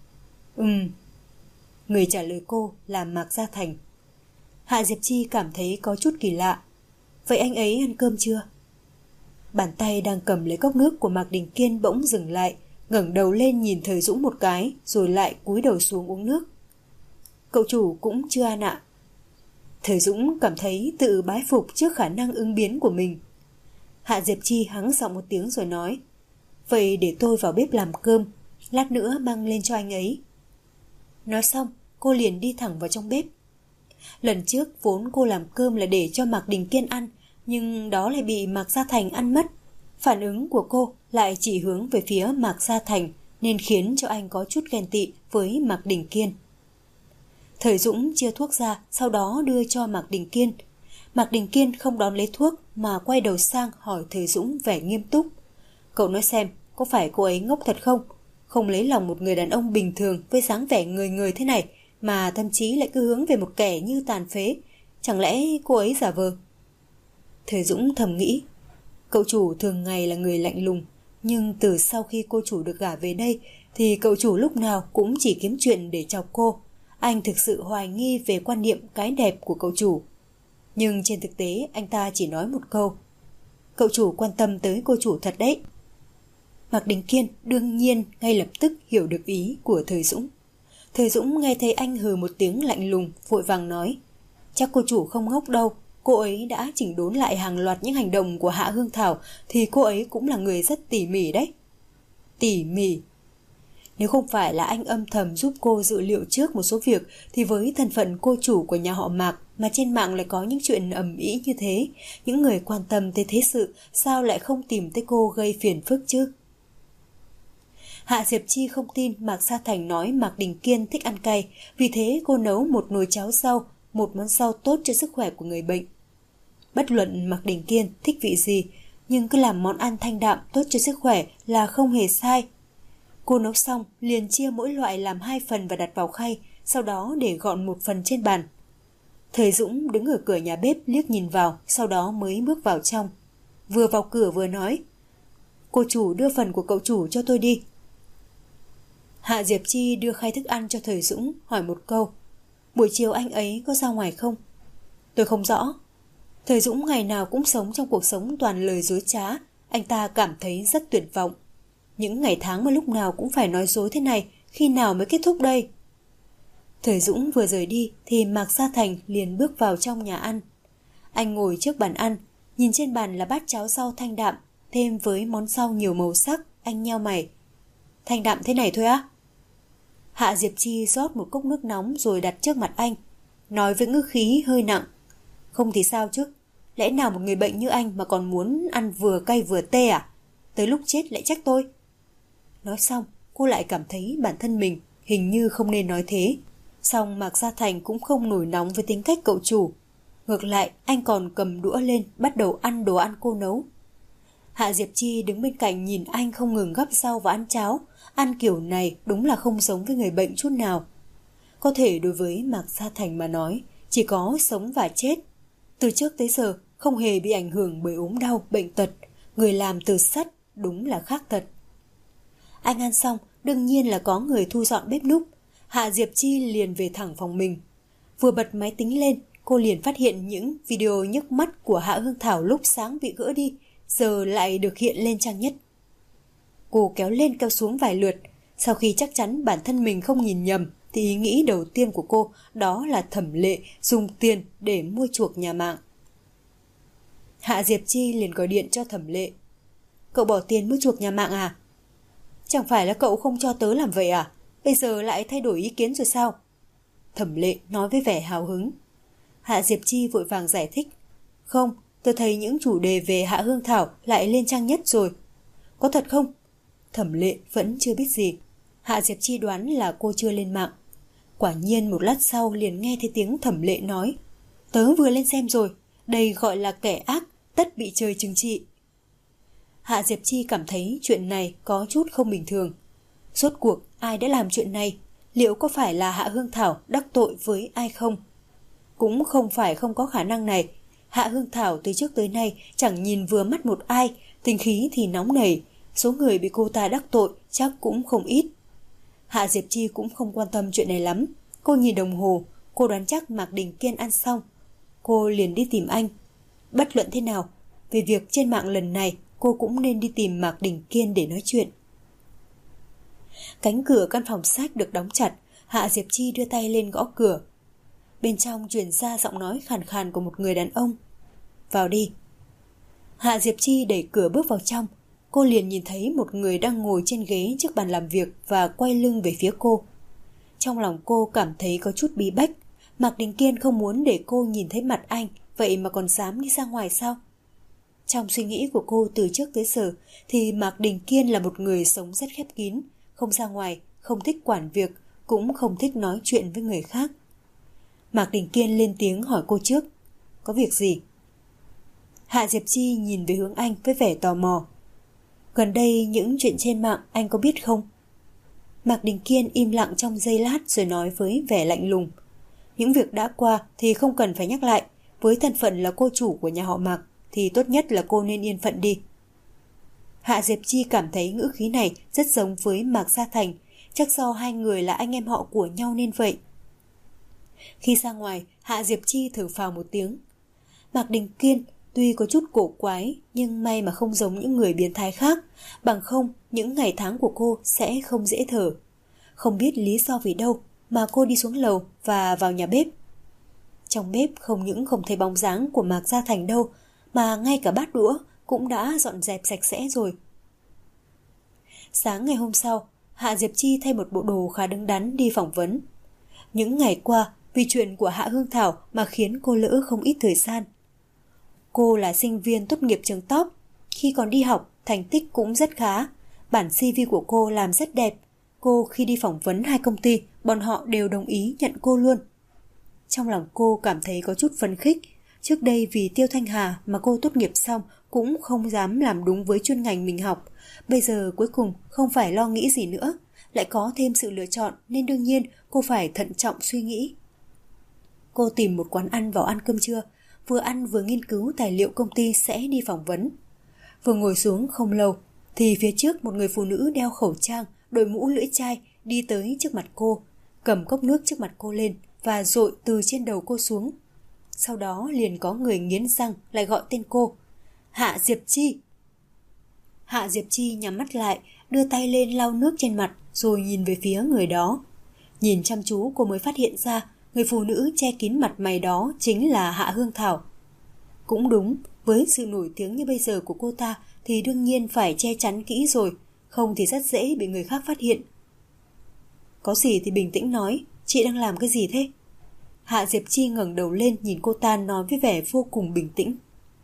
Người trả lời cô là Mạc Gia Thành. Hạ Diệp Chi cảm thấy có chút kỳ lạ. Vậy anh ấy ăn cơm chưa? Bàn tay đang cầm lấy cốc nước của Mạc Đình Kiên bỗng dừng lại, ngẩng đầu lên nhìn Thời Dũng một cái, rồi lại cúi đầu xuống uống nước. Cậu chủ cũng chưa ăn ạ. Thời Dũng cảm thấy tự bái phục trước khả năng ứng biến của mình. Hạ Diệp Chi hắng giọng một tiếng rồi nói. Vậy để tôi vào bếp làm cơm, lát nữa mang lên cho anh ấy. Nói xong, cô liền đi thẳng vào trong bếp. Lần trước vốn cô làm cơm là để cho Mạc Đình Kiên ăn, nhưng đó lại bị Mạc Gia Thành ăn mất. Phản ứng của cô lại chỉ hướng về phía Mạc Gia Thành, nên khiến cho anh có chút ghen tị với Mạc Đình Kiên. Thời Dũng chia thuốc ra, sau đó đưa cho Mạc Đình Kiên. Mạc Đình Kiên không đón lấy thuốc mà quay đầu sang hỏi Thời Dũng vẻ nghiêm túc. Cậu nói xem, có phải cô ấy ngốc thật không? Không lấy lòng một người đàn ông bình thường với dáng vẻ người người thế này, mà thậm chí lại cứ hướng về một kẻ như tàn phế. Chẳng lẽ cô ấy giả vờ? Thời Dũng thầm nghĩ, cậu chủ thường ngày là người lạnh lùng, nhưng từ sau khi cô chủ được gả về đây thì cậu chủ lúc nào cũng chỉ kiếm chuyện để chọc cô. Anh thực sự hoài nghi về quan niệm cái đẹp của cậu chủ. Nhưng trên thực tế anh ta chỉ nói một câu. Cậu chủ quan tâm tới cô chủ thật đấy. Mạc Đình Kiên đương nhiên ngay lập tức hiểu được ý của Thời Dũng. Thời Dũng nghe thấy anh hừ một tiếng lạnh lùng, vội vàng nói. Chắc cô chủ không ngốc đâu, cô ấy đã chỉnh đốn lại hàng loạt những hành động của Hạ Hương Thảo thì cô ấy cũng là người rất tỉ mỉ đấy. Tỉ mỉ. Nếu không phải là anh âm thầm giúp cô dự liệu trước một số việc thì với thân phận cô chủ của nhà họ Mạc mà trên mạng lại có những chuyện ầm ĩ như thế, những người quan tâm tới thế sự sao lại không tìm tới cô gây phiền phức chứ? Hạ Diệp Chi không tin Mạc Sa Thành nói Mạc Đình Kiên thích ăn cay, vì thế cô nấu một nồi cháo rau, một món rau tốt cho sức khỏe của người bệnh. Bất luận Mạc Đình Kiên thích vị gì, nhưng cứ làm món ăn thanh đạm tốt cho sức khỏe là không hề sai. Cô nấu xong liền chia mỗi loại làm 2 phần và đặt vào khay, sau đó để gọn một phần trên bàn. Thời Dũng đứng ở cửa nhà bếp liếc nhìn vào, sau đó mới bước vào trong. Vừa vào cửa vừa nói, cô chủ đưa phần của cậu chủ cho tôi đi. Hạ Diệp Chi đưa khay thức ăn cho Thời Dũng, hỏi một câu, buổi chiều anh ấy có ra ngoài không? Tôi không rõ. Thời Dũng ngày nào cũng sống trong cuộc sống toàn lời dối trá, anh ta cảm thấy rất tuyệt vọng. Những ngày tháng mà lúc nào cũng phải nói dối thế này, khi nào mới kết thúc đây? Thời Dũng vừa rời đi thì Mạc Sa Thành liền bước vào trong nhà ăn. Anh ngồi trước bàn ăn, nhìn trên bàn là bát cháo rau thanh đạm, thêm với món rau nhiều màu sắc, anh nheo mày. Thanh đạm thế này thôi á? Hạ Diệp Chi rót một cốc nước nóng rồi đặt trước mặt anh, nói với ngữ khí hơi nặng. Không thì sao chứ? Lẽ nào một người bệnh như anh mà còn muốn ăn vừa cay vừa tê à? Tới lúc chết lại trách tôi. Nói xong, cô lại cảm thấy bản thân mình hình như không nên nói thế. Song Mạc Gia Thành cũng không nổi nóng với tính cách cậu chủ. Ngược lại, anh còn cầm đũa lên, bắt đầu ăn đồ ăn cô nấu. Hạ Diệp Chi đứng bên cạnh nhìn anh không ngừng gắp rau và ăn cháo. Ăn kiểu này đúng là không giống với người bệnh chút nào. Có thể đối với Mạc Gia Thành mà nói, chỉ có sống và chết. Từ trước tới giờ, không hề bị ảnh hưởng bởi ốm đau, bệnh tật. Người làm từ sắt đúng là khác thật. Anh ăn xong, đương nhiên là có người thu dọn bếp núc. Hạ Diệp Chi liền về thẳng phòng mình. Vừa bật máy tính lên, cô liền phát hiện những video nhức mắt của Hạ Hương Thảo lúc sáng bị gỡ đi, giờ lại được hiện lên trang nhất. Cô kéo lên kéo xuống vài lượt. Sau khi chắc chắn bản thân mình không nhìn nhầm, thì ý nghĩ đầu tiên của cô đó là Thẩm Lệ dùng tiền để mua chuộc nhà mạng. Hạ Diệp Chi liền gọi điện cho Thẩm Lệ. Cậu bỏ tiền mua chuộc nhà mạng à? Chẳng phải là cậu không cho tớ làm vậy à? Bây giờ lại thay đổi ý kiến rồi sao? Thẩm Lệ nói với vẻ hào hứng. Hạ Diệp Chi vội vàng giải thích. Không, tôi thấy những chủ đề về Hạ Hương Thảo lại lên trang nhất rồi. Có thật không? Thẩm Lệ vẫn chưa biết gì. Hạ Diệp Chi đoán là cô chưa lên mạng. Quả nhiên một lát sau liền nghe thấy tiếng Thẩm Lệ nói. Tớ vừa lên xem rồi, đây gọi là kẻ ác, tất bị trời trừng trị. Hạ Diệp Chi cảm thấy chuyện này có chút không bình thường. Rốt cuộc ai đã làm chuyện này? Liệu có phải là Hạ Hương Thảo đắc tội với ai không? Cũng không phải không có khả năng này. Hạ Hương Thảo từ trước tới nay chẳng nhìn vừa mắt một ai, tình khí thì nóng nảy. Số người bị cô ta đắc tội chắc cũng không ít. Hạ Diệp Chi cũng không quan tâm chuyện này lắm. Cô nhìn đồng hồ, cô đoán chắc Mạc Đình Kiên ăn xong. Cô liền đi tìm anh. Bất luận thế nào, về việc trên mạng lần này, cô cũng nên đi tìm Mạc Đình Kiên để nói chuyện. Cánh cửa căn phòng sách được đóng chặt, Hạ Diệp Chi đưa tay lên gõ cửa. Bên trong truyền ra giọng nói khàn khàn của một người đàn ông. Vào đi. Hạ Diệp Chi đẩy cửa bước vào trong. Cô liền nhìn thấy một người đang ngồi trên ghế trước bàn làm việc và quay lưng về phía cô. Trong lòng cô cảm thấy có chút bí bách. Mạc Đình Kiên không muốn để cô nhìn thấy mặt anh, vậy mà còn dám đi ra ngoài sao? Trong suy nghĩ của cô từ trước tới giờ thì Mạc Đình Kiên là một người sống rất khép kín, không ra ngoài, không thích quản việc, cũng không thích nói chuyện với người khác. Mạc Đình Kiên lên tiếng hỏi cô trước. Có việc gì? Hạ Diệp Chi nhìn về hướng anh với vẻ tò mò. Gần đây những chuyện trên mạng anh có biết không? Mạc Đình Kiên im lặng trong giây lát rồi nói với vẻ lạnh lùng. Những việc đã qua thì không cần phải nhắc lại. Với thân phận là cô chủ của nhà họ Mạc thì tốt nhất là cô nên yên phận đi. Hạ Diệp Chi cảm thấy ngữ khí này rất giống với Mạc Gia Thành. Chắc do hai người là anh em họ của nhau nên vậy. Khi ra ngoài, Hạ Diệp Chi thở phào một tiếng. Mạc Đình Kiên tuy có chút cổ quái, nhưng may mà không giống những người biến thái khác, bằng không những ngày tháng của cô sẽ không dễ thở. Không biết lý do vì đâu mà cô đi xuống lầu và vào nhà bếp. Trong bếp không những không thấy bóng dáng của Mạc Gia Thành đâu, mà ngay cả bát đũa cũng đã dọn dẹp sạch sẽ rồi. Sáng ngày hôm sau, Hạ Diệp Chi thay một bộ đồ khá đứng đắn đi phỏng vấn. Những ngày qua, vì chuyện của Hạ Hương Thảo mà khiến cô lỡ không ít thời gian. Cô là sinh viên tốt nghiệp trường top, khi còn đi học, thành tích cũng rất khá. Bản CV của cô làm rất đẹp. Cô khi đi phỏng vấn 2 công ty, bọn họ đều đồng ý nhận cô luôn. Trong lòng cô cảm thấy có chút phấn khích. Trước đây vì Tiêu Thanh Hà mà cô tốt nghiệp xong cũng không dám làm đúng với chuyên ngành mình học. Bây giờ cuối cùng không phải lo nghĩ gì nữa, lại có thêm sự lựa chọn nên đương nhiên cô phải thận trọng suy nghĩ. Cô tìm một quán ăn vào ăn cơm trưa, vừa ăn vừa nghiên cứu tài liệu công ty sẽ đi phỏng vấn. Vừa ngồi xuống không lâu thì phía trước một người phụ nữ đeo khẩu trang, đội mũ lưỡi chai đi tới trước mặt cô, cầm cốc nước trước mặt cô lên và dội từ trên đầu cô xuống. Sau đó liền có người nghiến răng lại gọi tên cô, Hạ Diệp Chi. Hạ Diệp Chi nhắm mắt lại, đưa tay lên lau nước trên mặt rồi nhìn về phía người đó. Nhìn chăm chú cô mới phát hiện ra người phụ nữ che kín mặt mày đó chính là Hạ Hương Thảo. Cũng đúng, với sự nổi tiếng như bây giờ của cô ta thì đương nhiên phải che chắn kỹ rồi, không thì rất dễ bị người khác phát hiện. Có gì thì bình tĩnh nói, chị đang làm cái gì thế? Hạ Diệp Chi ngẩng đầu lên nhìn cô ta nói với vẻ vô cùng bình tĩnh.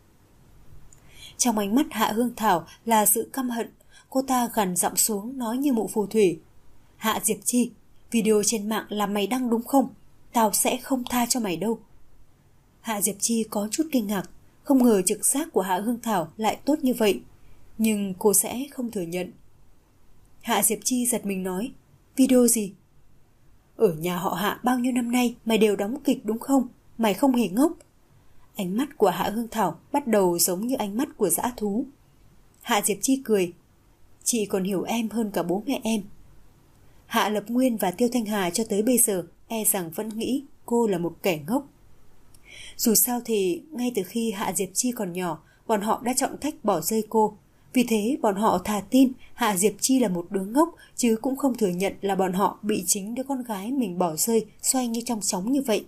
Trong ánh mắt Hạ Hương Thảo là sự căm hận, cô ta gằn giọng xuống nói như mụ phù thủy. Hạ Diệp Chi, video trên mạng là mày đăng đúng không? Tao sẽ không tha cho mày đâu. Hạ Diệp Chi có chút kinh ngạc, không ngờ trực giác của Hạ Hương Thảo lại tốt như vậy, nhưng cô sẽ không thừa nhận. Hạ Diệp Chi giật mình nói, video gì? Ở nhà họ Hạ bao nhiêu năm nay mày đều đóng kịch đúng không? Mày không hề ngốc. Ánh mắt của Hạ Hương Thảo bắt đầu giống như ánh mắt của dã thú. Hạ Diệp Chi cười, chị còn hiểu em hơn cả bố mẹ em. Hạ Lập Nguyên và Tiêu Thanh Hà cho tới bây giờ e rằng vẫn nghĩ cô là một kẻ ngốc. Dù sao thì ngay từ khi Hạ Diệp Chi còn nhỏ, bọn họ đã chọn cách bỏ rơi cô. Vì thế bọn họ thà tin Hạ Diệp Chi là một đứa ngốc, chứ cũng không thừa nhận là bọn họ bị chính đứa con gái mình bỏ rơi xoay như trong sóng như vậy.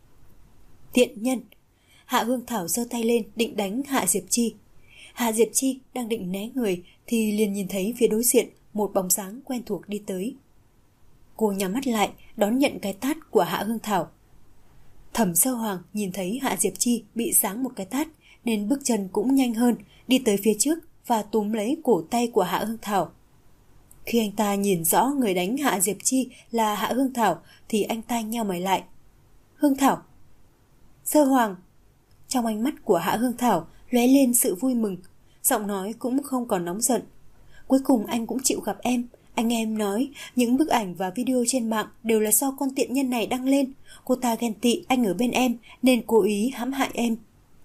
Tiện nhân! Hạ Hương Thảo giơ tay lên định đánh Hạ Diệp Chi. Hạ Diệp Chi đang định né người thì liền nhìn thấy phía đối diện một bóng dáng quen thuộc đi tới. Cô nhắm mắt lại đón nhận cái tát của Hạ Hương Thảo. Thẩm Sơ Hoàng nhìn thấy Hạ Diệp Chi bị giáng một cái tát nên bước chân cũng nhanh hơn, đi tới phía trước và túm lấy cổ tay của Hạ Hương Thảo. Khi anh ta nhìn rõ người đánh Hạ Diệp Chi là Hạ Hương Thảo thì anh ta nheo mày lại. Hương Thảo! Sơ Hoàng! Trong ánh mắt của Hạ Hương Thảo lóe lên sự vui mừng, giọng nói cũng không còn nóng giận. Cuối cùng anh cũng chịu gặp em. Anh em nói những bức ảnh và video trên mạng đều là do con tiện nhân này đăng lên. Cô ta ghen tị anh ở bên em nên cố ý hãm hại em.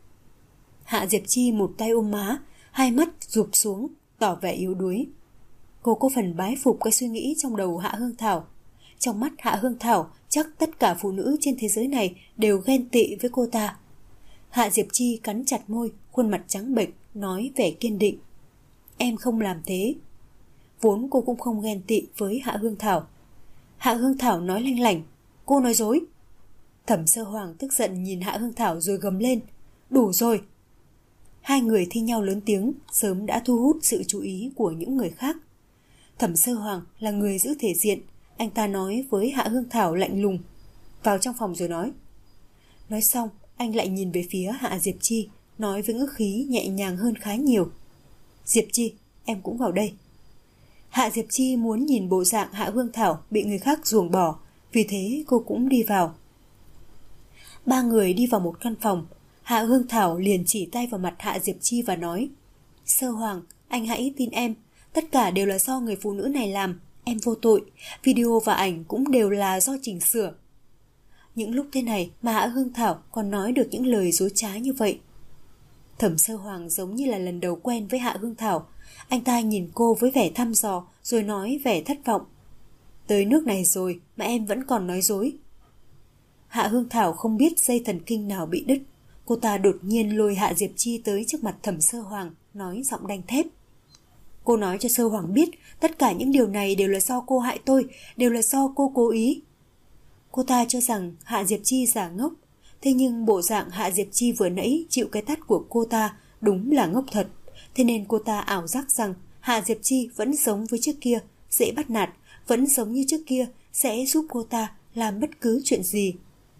Hạ Diệp Chi một tay ôm má, hai mắt rụp xuống, tỏ vẻ yếu đuối. Cô có phần bái phục cái suy nghĩ trong đầu Hạ Hương Thảo. Trong mắt Hạ Hương Thảo chắc tất cả phụ nữ trên thế giới này đều ghen tị với cô ta. Hạ Diệp Chi cắn chặt môi, khuôn mặt trắng bệch, nói vẻ kiên định. Em không làm thế. Vốn cô cũng không ghen tị với Hạ Hương Thảo. Hạ Hương Thảo nói lanh lảnh, cô nói dối. Thẩm Sơ Hoàng tức giận nhìn Hạ Hương Thảo rồi gầm lên, đủ rồi. Hai người thi nhau lớn tiếng sớm đã thu hút sự chú ý của những người khác. Thẩm Sơ Hoàng là người giữ thể diện, anh ta nói với Hạ Hương Thảo lạnh lùng, vào trong phòng rồi nói. Nói xong, anh lại nhìn về phía Hạ Diệp Chi, nói với ngữ khí nhẹ nhàng hơn khá nhiều. Diệp Chi, em cũng vào đây. Hạ Diệp Chi muốn nhìn bộ dạng Hạ Hương Thảo bị người khác ruồng bỏ, vì thế cô cũng đi vào. Ba người đi vào một căn phòng, Hạ Hương Thảo liền chỉ tay vào mặt Hạ Diệp Chi và nói, Sơ Hoàng, anh hãy tin em, tất cả đều là do người phụ nữ này làm, em vô tội, video và ảnh cũng đều là do chỉnh sửa. Những lúc thế này mà Hạ Hương Thảo còn nói được những lời dối trá như vậy. Thẩm Sơ Hoàng giống như là lần đầu quen với Hạ Hương Thảo. Anh ta nhìn cô với vẻ thăm dò rồi nói vẻ thất vọng. Tới nước này rồi mà em vẫn còn nói dối. Hạ Hương Thảo không biết dây thần kinh nào bị đứt. Cô ta đột nhiên lôi Hạ Diệp Chi tới trước mặt Thẩm Sơ Hoàng, nói giọng đanh thép. Cô nói cho Sơ Hoàng biết tất cả những điều này đều là do cô hại tôi, đều là do cô cố ý. Cô ta cho rằng Hạ Diệp Chi giả ngốc, Thế nhưng bộ dạng Hạ Diệp Chi vừa nãy chịu cái tát của cô ta đúng là ngốc thật. Thế nên cô ta ảo giác rằng Hạ Diệp Chi vẫn giống với trước kia, dễ bắt nạt, vẫn giống như trước kia, sẽ giúp cô ta làm bất cứ chuyện gì.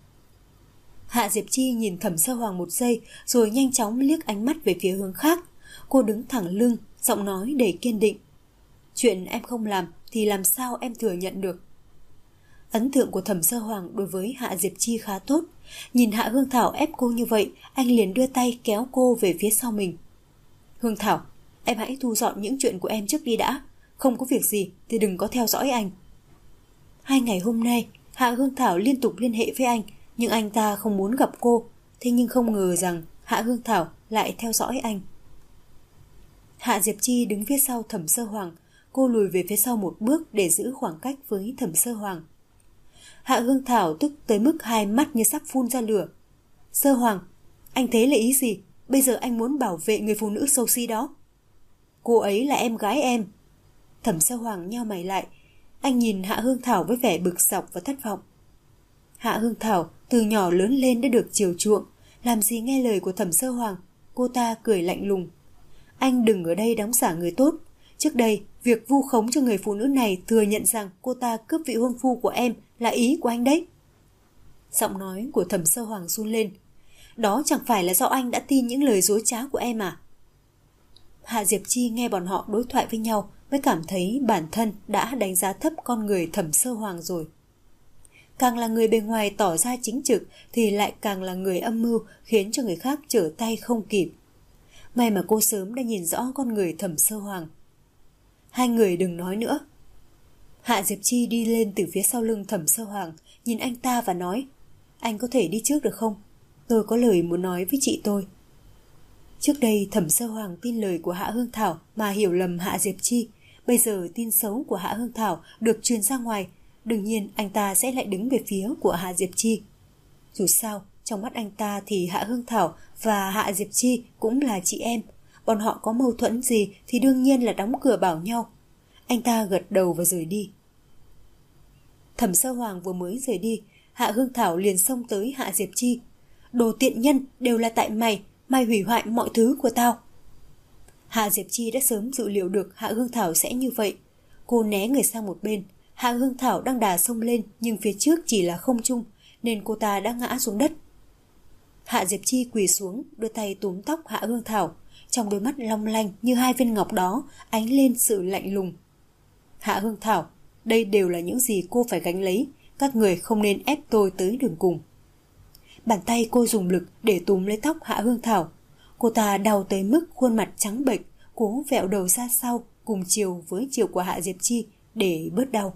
Hạ Diệp Chi nhìn Thẩm Sơ Hoàng một giây rồi nhanh chóng liếc ánh mắt về phía hướng khác. Cô đứng thẳng lưng, giọng nói đầy kiên định. Chuyện em không làm thì làm sao em thừa nhận được. Ấn tượng của Thẩm Sơ Hoàng đối với Hạ Diệp Chi khá tốt. Nhìn Hạ Hương Thảo ép cô như vậy, anh liền đưa tay kéo cô về phía sau mình. Hương Thảo, em hãy thu dọn những chuyện của em trước đi đã. Không có việc gì thì đừng có theo dõi anh. 2 ngày hôm nay, Hạ Hương Thảo liên tục liên hệ với anh, nhưng anh ta không muốn gặp cô. Thế nhưng không ngờ rằng Hạ Hương Thảo lại theo dõi anh. Hạ Diệp Chi đứng phía sau Thẩm Sơ Hoàng. Cô lùi về phía sau một bước để giữ khoảng cách với Thẩm Sơ Hoàng. Hạ Hương Thảo tức tới mức hai mắt như sắp phun ra lửa. Sơ Hoàng, anh thế là ý gì? Bây giờ anh muốn bảo vệ người phụ nữ xấu xí đó. Cô ấy là em gái em. Thẩm Sơ Hoàng nheo mày lại. Anh nhìn Hạ Hương Thảo với vẻ bực dọc và thất vọng. Hạ Hương Thảo từ nhỏ lớn lên đã được chiều chuộng, làm gì nghe lời của Thẩm Sơ Hoàng. Cô ta cười lạnh lùng. Anh đừng ở đây đóng giả người tốt. Trước đây, việc vu khống cho người phụ nữ này thừa nhận rằng cô ta cướp vị hôn phu của em là ý của anh đấy. Giọng nói của Thẩm Sơ Hoàng run lên. Đó chẳng phải là do anh đã tin những lời dối trá của em à? Hạ Diệp Chi nghe bọn họ đối thoại với nhau mới cảm thấy bản thân đã đánh giá thấp con người Thẩm Sơ Hoàng rồi. Càng là người bề ngoài tỏ ra chính trực thì lại càng là người âm mưu, khiến cho người khác trở tay không kịp. May mà cô sớm đã nhìn rõ con người Thẩm Sơ Hoàng. Hai người đừng nói nữa. Hạ Diệp Chi đi lên từ phía sau lưng Thẩm Sơ Hoàng, nhìn anh ta và nói, anh có thể đi trước được không? Tôi có lời muốn nói với chị tôi. Trước đây Thẩm Sơ Hoàng tin lời của Hạ Hương Thảo mà hiểu lầm Hạ Diệp Chi. Bây giờ tin xấu của Hạ Hương Thảo được truyền ra ngoài, đương nhiên anh ta sẽ lại đứng về phía của Hạ Diệp Chi. Dù sao, trong mắt anh ta thì Hạ Hương Thảo và Hạ Diệp Chi cũng là chị em. Bọn họ có mâu thuẫn gì thì đương nhiên là đóng cửa bảo nhau. Anh ta gật đầu và rời đi. Thẩm Sơ Hoàng vừa mới rời đi, Hạ Hương Thảo liền xông tới Hạ Diệp Chi. Đồ tiện nhân, đều là tại mày, mày hủy hoại mọi thứ của tao. Hạ Diệp Chi đã sớm dự liệu được Hạ Hương Thảo sẽ như vậy. Cô né người sang một bên. Hạ Hương Thảo đang đà xông lên, nhưng phía trước chỉ là không trung, nên cô ta đã ngã xuống đất. Hạ Diệp Chi quỳ xuống, đưa tay túm tóc Hạ Hương Thảo. Trong đôi mắt long lanh như hai viên ngọc đó ánh lên sự lạnh lùng. Hạ Hương Thảo, đây đều là những gì cô phải gánh lấy. Các người không nên ép tôi tới đường cùng. Bàn tay cô dùng lực để túm lấy tóc Hạ Hương Thảo. Cô ta đau tới mức khuôn mặt trắng bệch, cố vẹo đầu ra sau cùng chiều với chiều của Hạ Diệp Chi để bớt đau.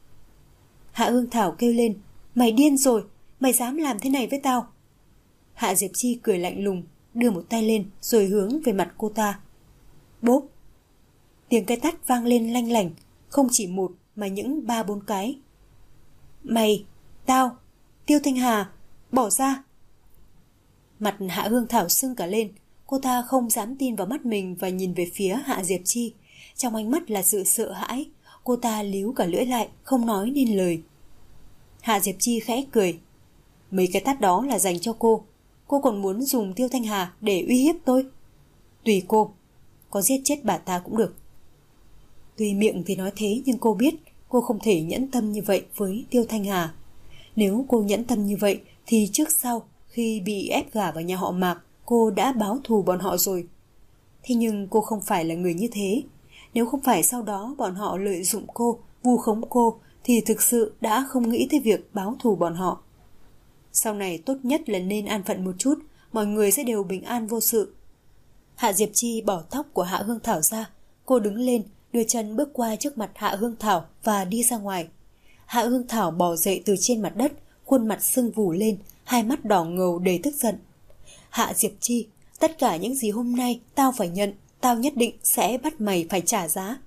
Hạ Hương Thảo kêu lên, mày điên rồi, mày dám làm thế này với tao. Hạ Diệp Chi cười lạnh lùng, đưa một tay lên rồi hướng về mặt cô ta. Bốp! Tiếng cái tát vang lên lanh lảnh, không chỉ một mà những 3-4 cái. Mày, tao, Tiêu Thanh Hà, bỏ ra! Mặt Hạ Hương Thảo sưng cả lên, cô ta không dám tin vào mắt mình và nhìn về phía Hạ Diệp Chi. Trong ánh mắt là sự sợ hãi, cô ta líu cả lưỡi lại, không nói nên lời. Hạ Diệp Chi khẽ cười. Mấy cái tát đó là dành cho cô. Cô còn muốn dùng Tiêu Thanh Hà để uy hiếp tôi? Tùy cô, có giết chết bà ta cũng được. Tuy miệng thì nói thế nhưng cô biết cô không thể nhẫn tâm như vậy với Tiêu Thanh Hà. Nếu cô nhẫn tâm như vậy thì trước sau khi bị ép gả vào nhà họ Mạc, cô đã báo thù bọn họ rồi. Thế nhưng cô không phải là người như thế. Nếu không phải sau đó bọn họ lợi dụng cô, vu khống cô thì thực sự đã không nghĩ tới việc báo thù bọn họ. Sau này tốt nhất là nên an phận một chút, mọi người sẽ đều bình an vô sự. Hạ Diệp Chi bỏ tóc của Hạ Hương Thảo ra. Cô đứng lên, đưa chân bước qua trước mặt Hạ Hương Thảo và đi ra ngoài. Hạ Hương Thảo bò dậy từ trên mặt đất, khuôn mặt sưng vù lên, hai mắt đỏ ngầu đầy tức giận. Hạ Diệp Chi, tất cả những gì hôm nay tao phải nhận, tao nhất định sẽ bắt mày phải trả giá.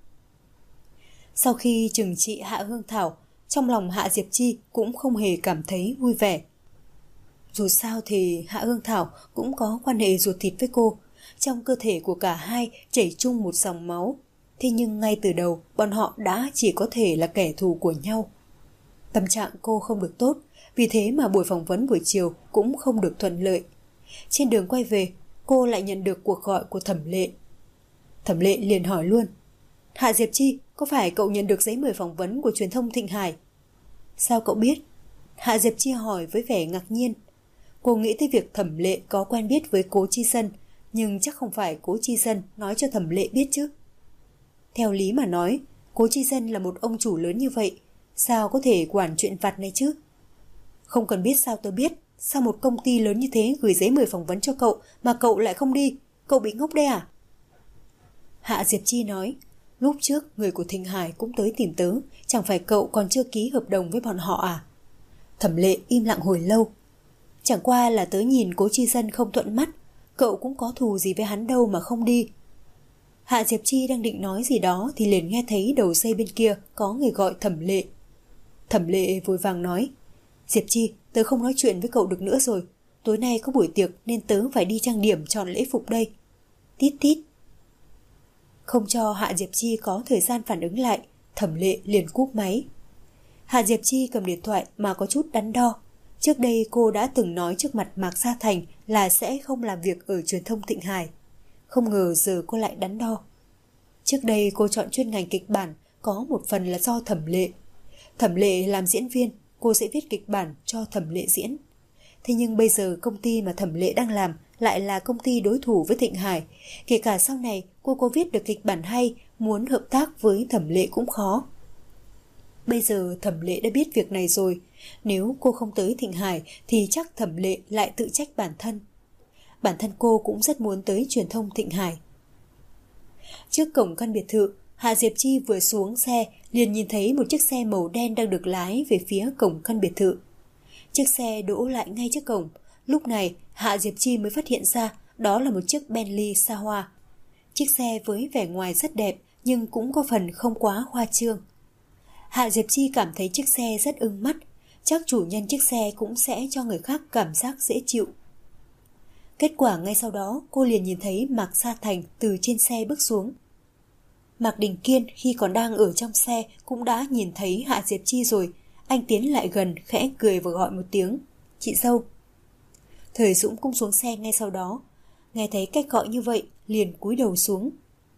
Sau khi trừng trị Hạ Hương Thảo, trong lòng Hạ Diệp Chi cũng không hề cảm thấy vui vẻ. Dù sao thì Hạ Hương Thảo cũng có quan hệ ruột thịt với cô. Trong cơ thể của cả hai chảy chung một dòng máu. Thế nhưng ngay từ đầu bọn họ đã chỉ có thể là kẻ thù của nhau. Tâm trạng cô không được tốt, vì thế mà buổi phỏng vấn buổi chiều cũng không được thuận lợi. Trên đường quay về, cô lại nhận được cuộc gọi của Thẩm Lệ. Thẩm Lệ liền hỏi luôn: Hạ Diệp Chi, có phải cậu nhận được giấy mời phỏng vấn của truyền thông Thịnh Hải? Sao cậu biết? Hạ Diệp Chi hỏi với vẻ ngạc nhiên. Cô nghĩ tới việc Thẩm Lệ có quen biết với Cố Chi Dân, nhưng chắc không phải Cố Chi Dân nói cho Thẩm Lệ biết chứ. Theo lý mà nói, Cố Chi Dân là một ông chủ lớn như vậy, sao có thể quản chuyện vặt này chứ? Không cần biết sao tôi biết, sao một công ty lớn như thế gửi giấy mời phỏng vấn cho cậu mà cậu lại không đi, cậu bị ngốc đấy à? Hạ Diệp Chi nói, lúc trước người của Thịnh Hải cũng tới tìm tớ, chẳng phải cậu còn chưa ký hợp đồng với bọn họ à? Thẩm Lệ im lặng hồi lâu. Chẳng qua là tớ nhìn Cố Chi Dân không thuận mắt, cậu cũng có thù gì với hắn đâu mà không đi. Hạ Diệp Chi đang định nói gì đó thì liền nghe thấy đầu dây bên kia có người gọi Thẩm Lệ. Thẩm Lệ vội vàng nói, Diệp Chi, tớ không nói chuyện với cậu được nữa rồi. Tối nay có buổi tiệc nên tớ phải đi trang điểm chọn lễ phục đây. Tít tít. Không cho Hạ Diệp Chi có thời gian phản ứng lại, Thẩm Lệ liền cúp máy. Hạ Diệp Chi cầm điện thoại mà có chút đắn đo. Trước đây cô đã từng nói trước mặt Mạc Sa Thành là sẽ không làm việc ở truyền thông Thịnh Hải. Không ngờ giờ cô lại đắn đo. Trước đây cô chọn chuyên ngành kịch bản có một phần là do Thẩm Lệ. Thẩm Lệ làm diễn viên, cô sẽ viết kịch bản cho Thẩm Lệ diễn. Thế nhưng bây giờ công ty mà Thẩm Lệ đang làm lại là công ty đối thủ với Thịnh Hải. Kể cả sau này cô có viết được kịch bản hay, muốn hợp tác với Thẩm Lệ cũng khó. Bây giờ Thẩm Lệ đã biết việc này rồi. Nếu cô không tới Thịnh Hải thì chắc Thẩm Lệ lại tự trách bản thân. Bản thân cô cũng rất muốn tới truyền thông Thịnh Hải. Trước cổng căn biệt thự, Hạ Diệp Chi vừa xuống xe liền nhìn thấy một chiếc xe màu đen đang được lái về phía cổng căn biệt thự. Chiếc xe đỗ lại ngay trước cổng. Lúc này Hạ Diệp Chi mới phát hiện ra đó là một chiếc Bentley xa hoa. Chiếc xe với vẻ ngoài rất đẹp nhưng cũng có phần không quá khoa trương. Hạ Diệp Chi cảm thấy chiếc xe rất ưng mắt, chắc chủ nhân chiếc xe cũng sẽ cho người khác cảm giác dễ chịu. Kết quả ngay sau đó cô liền nhìn thấy Mạc Sa Thành từ trên xe bước xuống. Mạc Đình Kiên khi còn đang ở trong xe cũng đã nhìn thấy Hạ Diệp Chi rồi. Anh tiến lại gần khẽ cười và gọi một tiếng, chị dâu. Thời Dũng cũng xuống xe ngay sau đó. Nghe thấy cách gọi như vậy liền cúi đầu xuống.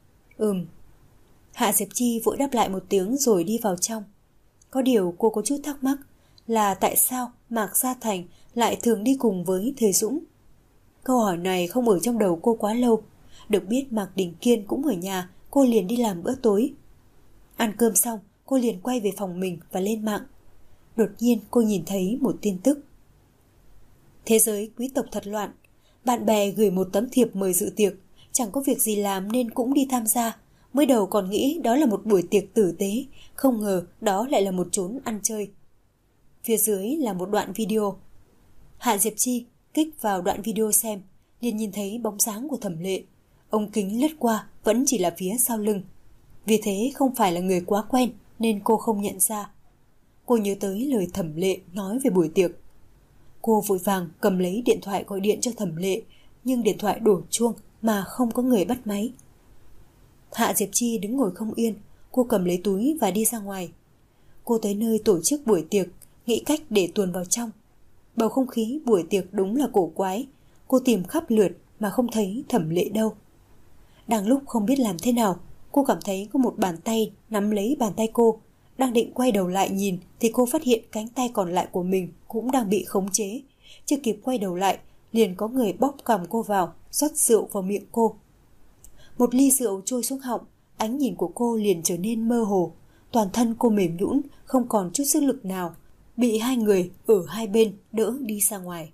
Hạ Diệp Chi vội đáp lại một tiếng rồi đi vào trong. Có điều cô có chút thắc mắc là tại sao Mạc Sa Thành lại thường đi cùng với Thời Dũng. Câu hỏi này không ở trong đầu cô quá lâu. Được biết Mạc Đình Kiên cũng ở nhà, cô liền đi làm bữa tối. Ăn cơm xong, cô liền quay về phòng mình và lên mạng. Đột nhiên cô nhìn thấy một tin tức. Thế giới quý tộc thật loạn. Bạn bè gửi một tấm thiệp mời dự tiệc. Chẳng có việc gì làm nên cũng đi tham gia. Mới đầu còn nghĩ đó là một buổi tiệc tử tế, không ngờ đó lại là một chốn ăn chơi. Phía dưới là một đoạn video. Hạ Diệp Chi kích vào đoạn video xem, liền nhìn thấy bóng dáng của Thẩm Lệ. Ống kính lướt qua vẫn chỉ là phía sau lưng. Vì thế không phải là người quá quen nên cô không nhận ra. Cô nhớ tới lời Thẩm Lệ nói về buổi tiệc. Cô vội vàng cầm lấy điện thoại gọi điện cho Thẩm Lệ, nhưng điện thoại đổ chuông mà không có người bắt máy. Hạ Diệp Chi đứng ngồi không yên, cô cầm lấy túi và đi ra ngoài. Cô tới nơi tổ chức buổi tiệc, nghĩ cách để tuồn vào trong. Bầu không khí buổi tiệc đúng là cổ quái. Cô tìm khắp lượt mà không thấy Thẩm Lệ đâu. Đang lúc không biết làm thế nào, cô cảm thấy có một bàn tay nắm lấy bàn tay cô. Đang định quay đầu lại nhìn thì cô phát hiện cánh tay còn lại của mình cũng đang bị khống chế. Chưa kịp quay đầu lại, liền có người bóp cằm cô vào, rót rượu vào miệng cô. Một ly rượu trôi xuống họng, ánh nhìn của cô liền trở nên mơ hồ. Toàn thân cô mềm nhũn, không còn chút sức lực nào, bị hai người ở hai bên đỡ đi ra ngoài.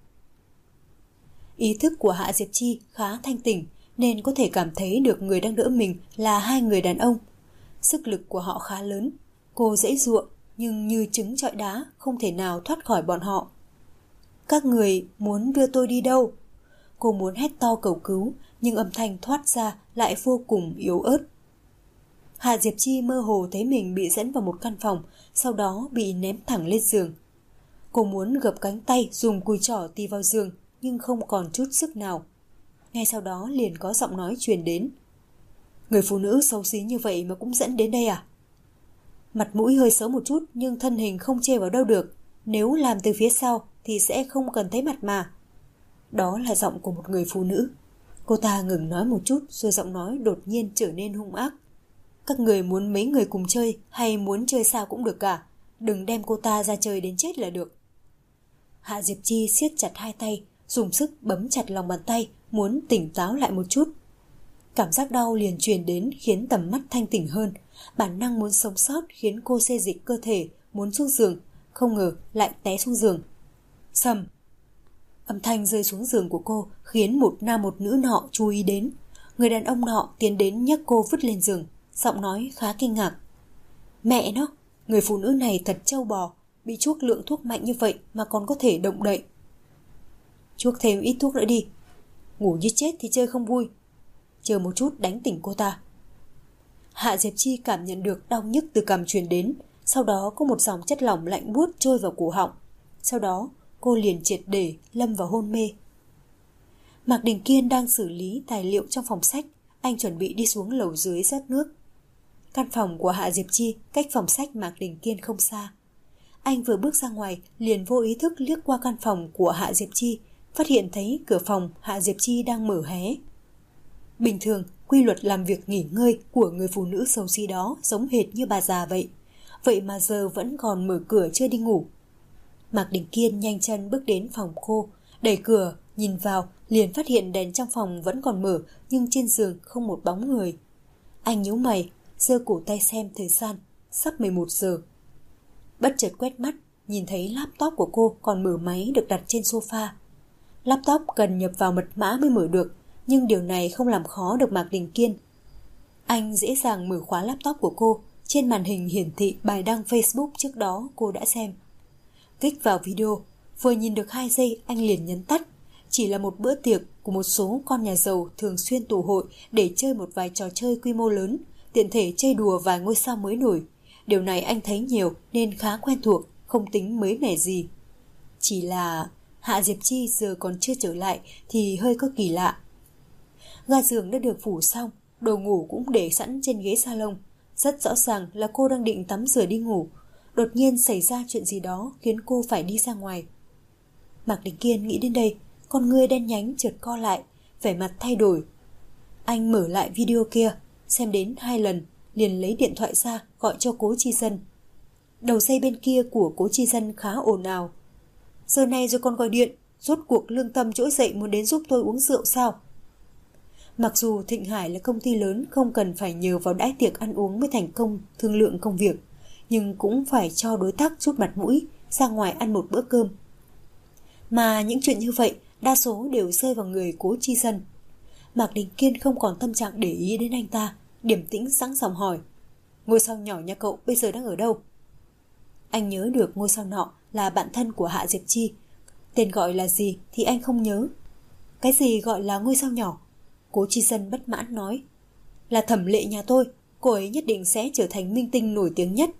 Ý thức của Hạ Diệp Chi khá thanh tỉnh nên có thể cảm thấy được người đang đỡ mình là hai người đàn ông. Sức lực của họ khá lớn. Cô giãy giụa nhưng như trứng trọi đá, không thể nào thoát khỏi bọn họ. Các người muốn đưa tôi đi đâu? Cô muốn hét to cầu cứu nhưng âm thanh thoát ra lại vô cùng yếu ớt. Hạ Diệp Chi mơ hồ thấy mình bị dẫn vào một căn phòng, sau đó bị ném thẳng lên giường. Cô muốn gập cánh tay dùng cùi trỏ tì vào giường nhưng không còn chút sức nào. Ngay sau đó liền có giọng nói truyền đến. Người phụ nữ xấu xí như vậy mà cũng dẫn đến đây à? Mặt mũi hơi xấu một chút nhưng thân hình không chê vào đâu được. Nếu làm từ phía sau thì sẽ không cần thấy mặt mà. Đó là giọng của một người phụ nữ. Cô ta ngừng nói một chút rồi giọng nói đột nhiên trở nên hung ác. Các người muốn mấy người cùng chơi hay muốn chơi sao cũng được cả. Đừng đem cô ta ra chơi đến chết là được. Hạ Diệp Chi siết chặt hai tay, dùng sức bấm chặt lòng bàn tay, muốn tỉnh táo lại một chút. Cảm giác đau liền truyền đến khiến tầm mắt thanh tỉnh hơn. Bản năng muốn sống sót khiến cô xê dịch cơ thể, muốn xuống giường, không ngờ lại té xuống giường. Sầm! Âm thanh rơi xuống giường của cô khiến một nam một nữ nọ chú ý đến. Người đàn ông nọ tiến đến nhấc cô vứt lên giường, giọng nói khá kinh ngạc. Mẹ nó, người phụ nữ này thật trâu bò, bị chuốc lượng thuốc mạnh như vậy mà còn có thể động đậy. Chuốc thêm ít thuốc nữa đi. Ngủ như chết thì chơi không vui. Chờ một chút đánh tỉnh cô ta. Hạ Diệp Chi cảm nhận được đau nhức từ cằm truyền đến, sau đó có một dòng chất lỏng lạnh buốt trôi vào cổ họng. Sau đó cô liền triệt để lâm vào hôn mê. Mạc Đình Kiên đang xử lý tài liệu trong phòng sách, anh chuẩn bị đi xuống lầu dưới rót nước. Căn phòng của Hạ Diệp Chi cách phòng sách Mạc Đình Kiên không xa. Anh vừa bước ra ngoài liền vô ý thức liếc qua căn phòng của Hạ Diệp Chi, phát hiện thấy cửa phòng Hạ Diệp Chi đang mở hé. Bình thường, quy luật làm việc nghỉ ngơi của người phụ nữ xấu xí đó giống hệt như bà già vậy. Vậy mà giờ vẫn còn mở cửa chưa đi ngủ. Mạc Đình Kiên nhanh chân bước đến phòng cô, đẩy cửa, nhìn vào, liền phát hiện đèn trong phòng vẫn còn mở, nhưng trên giường không một bóng người. Anh nhíu mày, giơ cổ tay xem thời gian, sắp 11 giờ. Bất chợt quét mắt, nhìn thấy laptop của cô còn mở máy được đặt trên sofa. Laptop cần nhập vào mật mã mới mở được, nhưng điều này không làm khó được Mạc Đình Kiên. Anh dễ dàng mở khóa laptop của cô, trên màn hình hiển thị bài đăng Facebook trước đó cô đã xem. Kích vào video, vừa nhìn được 2 giây anh liền nhấn tắt. Chỉ là một bữa tiệc của một số con nhà giàu thường xuyên tụ hội để chơi một vài trò chơi quy mô lớn, tiện thể chơi đùa vài ngôi sao mới nổi. Điều này anh thấy nhiều nên khá quen thuộc, không tính mới mẻ gì. Chỉ là Hạ Diệp Chi giờ còn chưa trở lại thì hơi có kỳ lạ. Ga giường đã được phủ xong, đồ ngủ cũng để sẵn trên ghế salon. Rất rõ ràng là cô đang định tắm rửa đi ngủ. Đột nhiên xảy ra chuyện gì đó khiến cô phải đi ra ngoài. Mạc Đình Kiên nghĩ đến đây, con ngươi đen nhánh chợt co lại, vẻ mặt thay đổi. Anh mở lại video kia, xem đến 2 lần, liền lấy điện thoại ra gọi cho Cố Chi Dân. Đầu dây bên kia của Cố Chi Dân khá ồn ào. Giờ này rồi còn gọi điện, rốt cuộc lương tâm trỗi dậy muốn đến giúp tôi uống rượu sao? Mặc dù Thịnh Hải là công ty lớn không cần phải nhờ vào đãi tiệc ăn uống mới thành công thương lượng công việc, nhưng cũng phải cho đối tác chút mặt mũi, ra ngoài ăn một bữa cơm. Mà những chuyện như vậy đa số đều rơi vào người Cố Chi Dân. Mạc Đình Kiên không còn tâm trạng để ý đến anh ta, điềm tĩnh sẵn giọng hỏi. Ngôi sao nhỏ nhà cậu bây giờ đang ở đâu? Anh nhớ được ngôi sao nọ là bạn thân của Hạ Diệp Chi. Tên gọi là gì thì anh không nhớ. Cái gì gọi là ngôi sao nhỏ? Cố Chi Dân bất mãn nói. Là Thẩm Lệ nhà tôi, cô ấy nhất định sẽ trở thành minh tinh nổi tiếng nhất.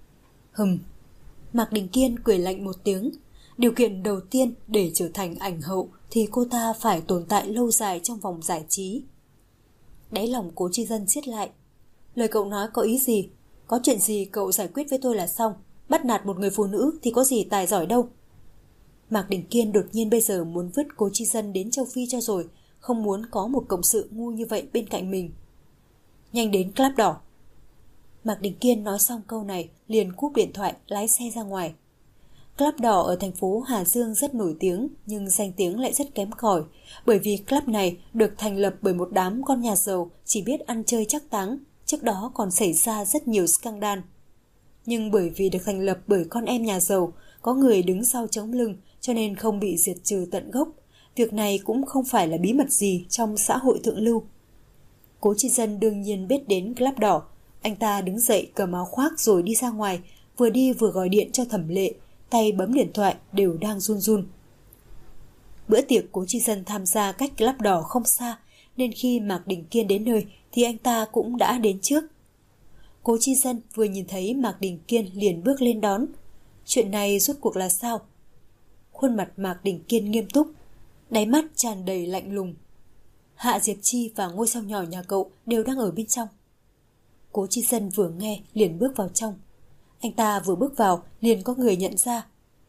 Mạc Đình Kiên cười lạnh một tiếng. Điều kiện đầu tiên để trở thành ảnh hậu thì cô ta phải tồn tại lâu dài trong vòng giải trí. Đáy lòng Cố Chi Dân siết lại. Lời cậu nói có ý gì? Có chuyện gì cậu giải quyết với tôi là xong. Bắt nạt một người phụ nữ thì có gì tài giỏi đâu. Mạc Đình Kiên đột nhiên bây giờ muốn vứt Cố Chi Dân đến châu Phi cho rồi, không muốn có một cộng sự ngu như vậy bên cạnh mình. Nhanh đến Club Đỏ. Mạc Đình Kiên nói xong câu này liền cúp điện thoại lái xe ra ngoài. Club Đỏ ở thành phố Hà Dương rất nổi tiếng, nhưng danh tiếng lại rất kém cỏi, bởi vì club này được thành lập bởi một đám con nhà giàu chỉ biết ăn chơi trác táng, trước đó còn xảy ra rất nhiều scandal. Nhưng bởi vì được thành lập bởi con em nhà giàu, có người đứng sau chống lưng cho nên không bị diệt trừ tận gốc. Việc này cũng không phải là bí mật gì trong xã hội thượng lưu. Cố Chi Dân đương nhiên biết đến Club Đỏ. Anh ta đứng dậy cầm áo khoác rồi đi ra ngoài, vừa đi vừa gọi điện cho Thẩm Lệ, tay bấm điện thoại đều đang run run. Bữa tiệc Cố Chi Dân tham gia cách Club Đỏ không xa, nên khi Mạc Đình Kiên đến nơi thì anh ta cũng đã đến trước. Cố Chi Dân vừa nhìn thấy Mạc Đình Kiên liền bước lên đón. Chuyện này rốt cuộc là sao? Khuôn mặt Mạc Đình Kiên nghiêm túc, đáy mắt tràn đầy lạnh lùng. Hạ Diệp Chi và ngôi sao nhỏ nhà cậu đều đang ở bên trong. Cố Chi Dân vừa nghe liền bước vào trong. Anh ta vừa bước vào liền có người nhận ra.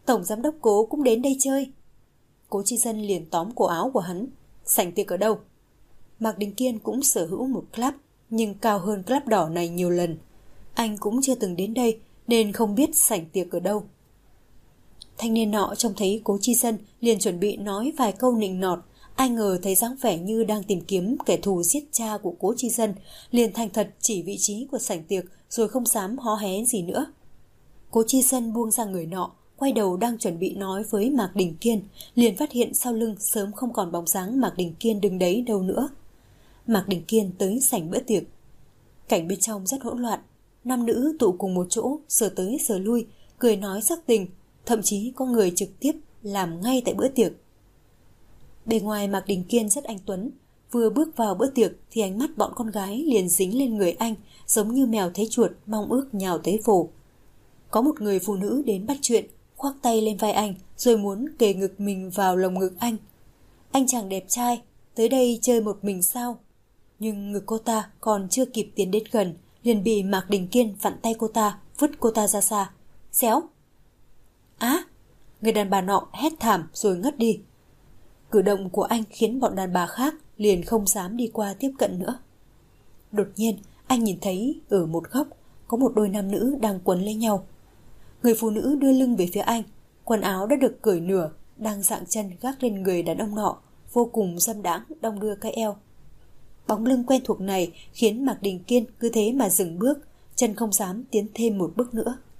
Tổng giám đốc Cố cũng đến đây chơi. Cố Chi Dân liền tóm cổ áo của hắn. Sảnh tiệc ở đâu? Mạc Đình Kiên cũng sở hữu một club, nhưng cao hơn club đỏ này nhiều lần. Anh cũng chưa từng đến đây nên không biết sảnh tiệc ở đâu. Thanh niên nọ trông thấy Cố Chi Dân liền chuẩn bị nói vài câu nịnh nọt. Ai ngờ thấy dáng vẻ như đang tìm kiếm kẻ thù giết cha của Cố Chi Dân, liền thành thật chỉ vị trí của sảnh tiệc rồi không dám hó hé gì nữa. Cố Chi Dân buông ra người nọ, quay đầu đang chuẩn bị nói với Mạc Đình Kiên, liền phát hiện sau lưng sớm không còn bóng dáng Mạc Đình Kiên đứng đấy đâu nữa. Mạc Đình Kiên tới sảnh bữa tiệc. Cảnh bên trong rất hỗn loạn, nam nữ tụ cùng một chỗ, sờ tới sờ lui, cười nói sắc tình, thậm chí có người trực tiếp làm ngay tại bữa tiệc. Bề ngoài Mạc Đình Kiên rất anh tuấn, vừa bước vào bữa tiệc thì ánh mắt bọn con gái liền dính lên người anh, giống như mèo thấy chuột mong ước nhào tới phổ. Có một người phụ nữ đến bắt chuyện, khoác tay lên vai anh rồi muốn kề ngực mình vào lồng ngực anh. Anh chàng đẹp trai, tới đây chơi một mình sao? Nhưng ngực cô ta còn chưa kịp tiến đến gần, liền bị Mạc Đình Kiên vặn tay cô ta, vứt cô ta ra xa. Xéo! Á! Người đàn bà nọ hét thảm rồi ngất đi. Cử động của anh khiến bọn đàn bà khác liền không dám đi qua tiếp cận nữa. Đột nhiên, anh nhìn thấy ở một góc có một đôi nam nữ đang quấn lấy nhau. Người phụ nữ đưa lưng về phía anh, quần áo đã được cởi nửa, đang dạng chân gác lên người đàn ông nọ, vô cùng dâm đãng đong đưa cái eo. Bóng lưng quen thuộc này khiến Mạc Đình Kiên cứ thế mà dừng bước, chân không dám tiến thêm một bước nữa.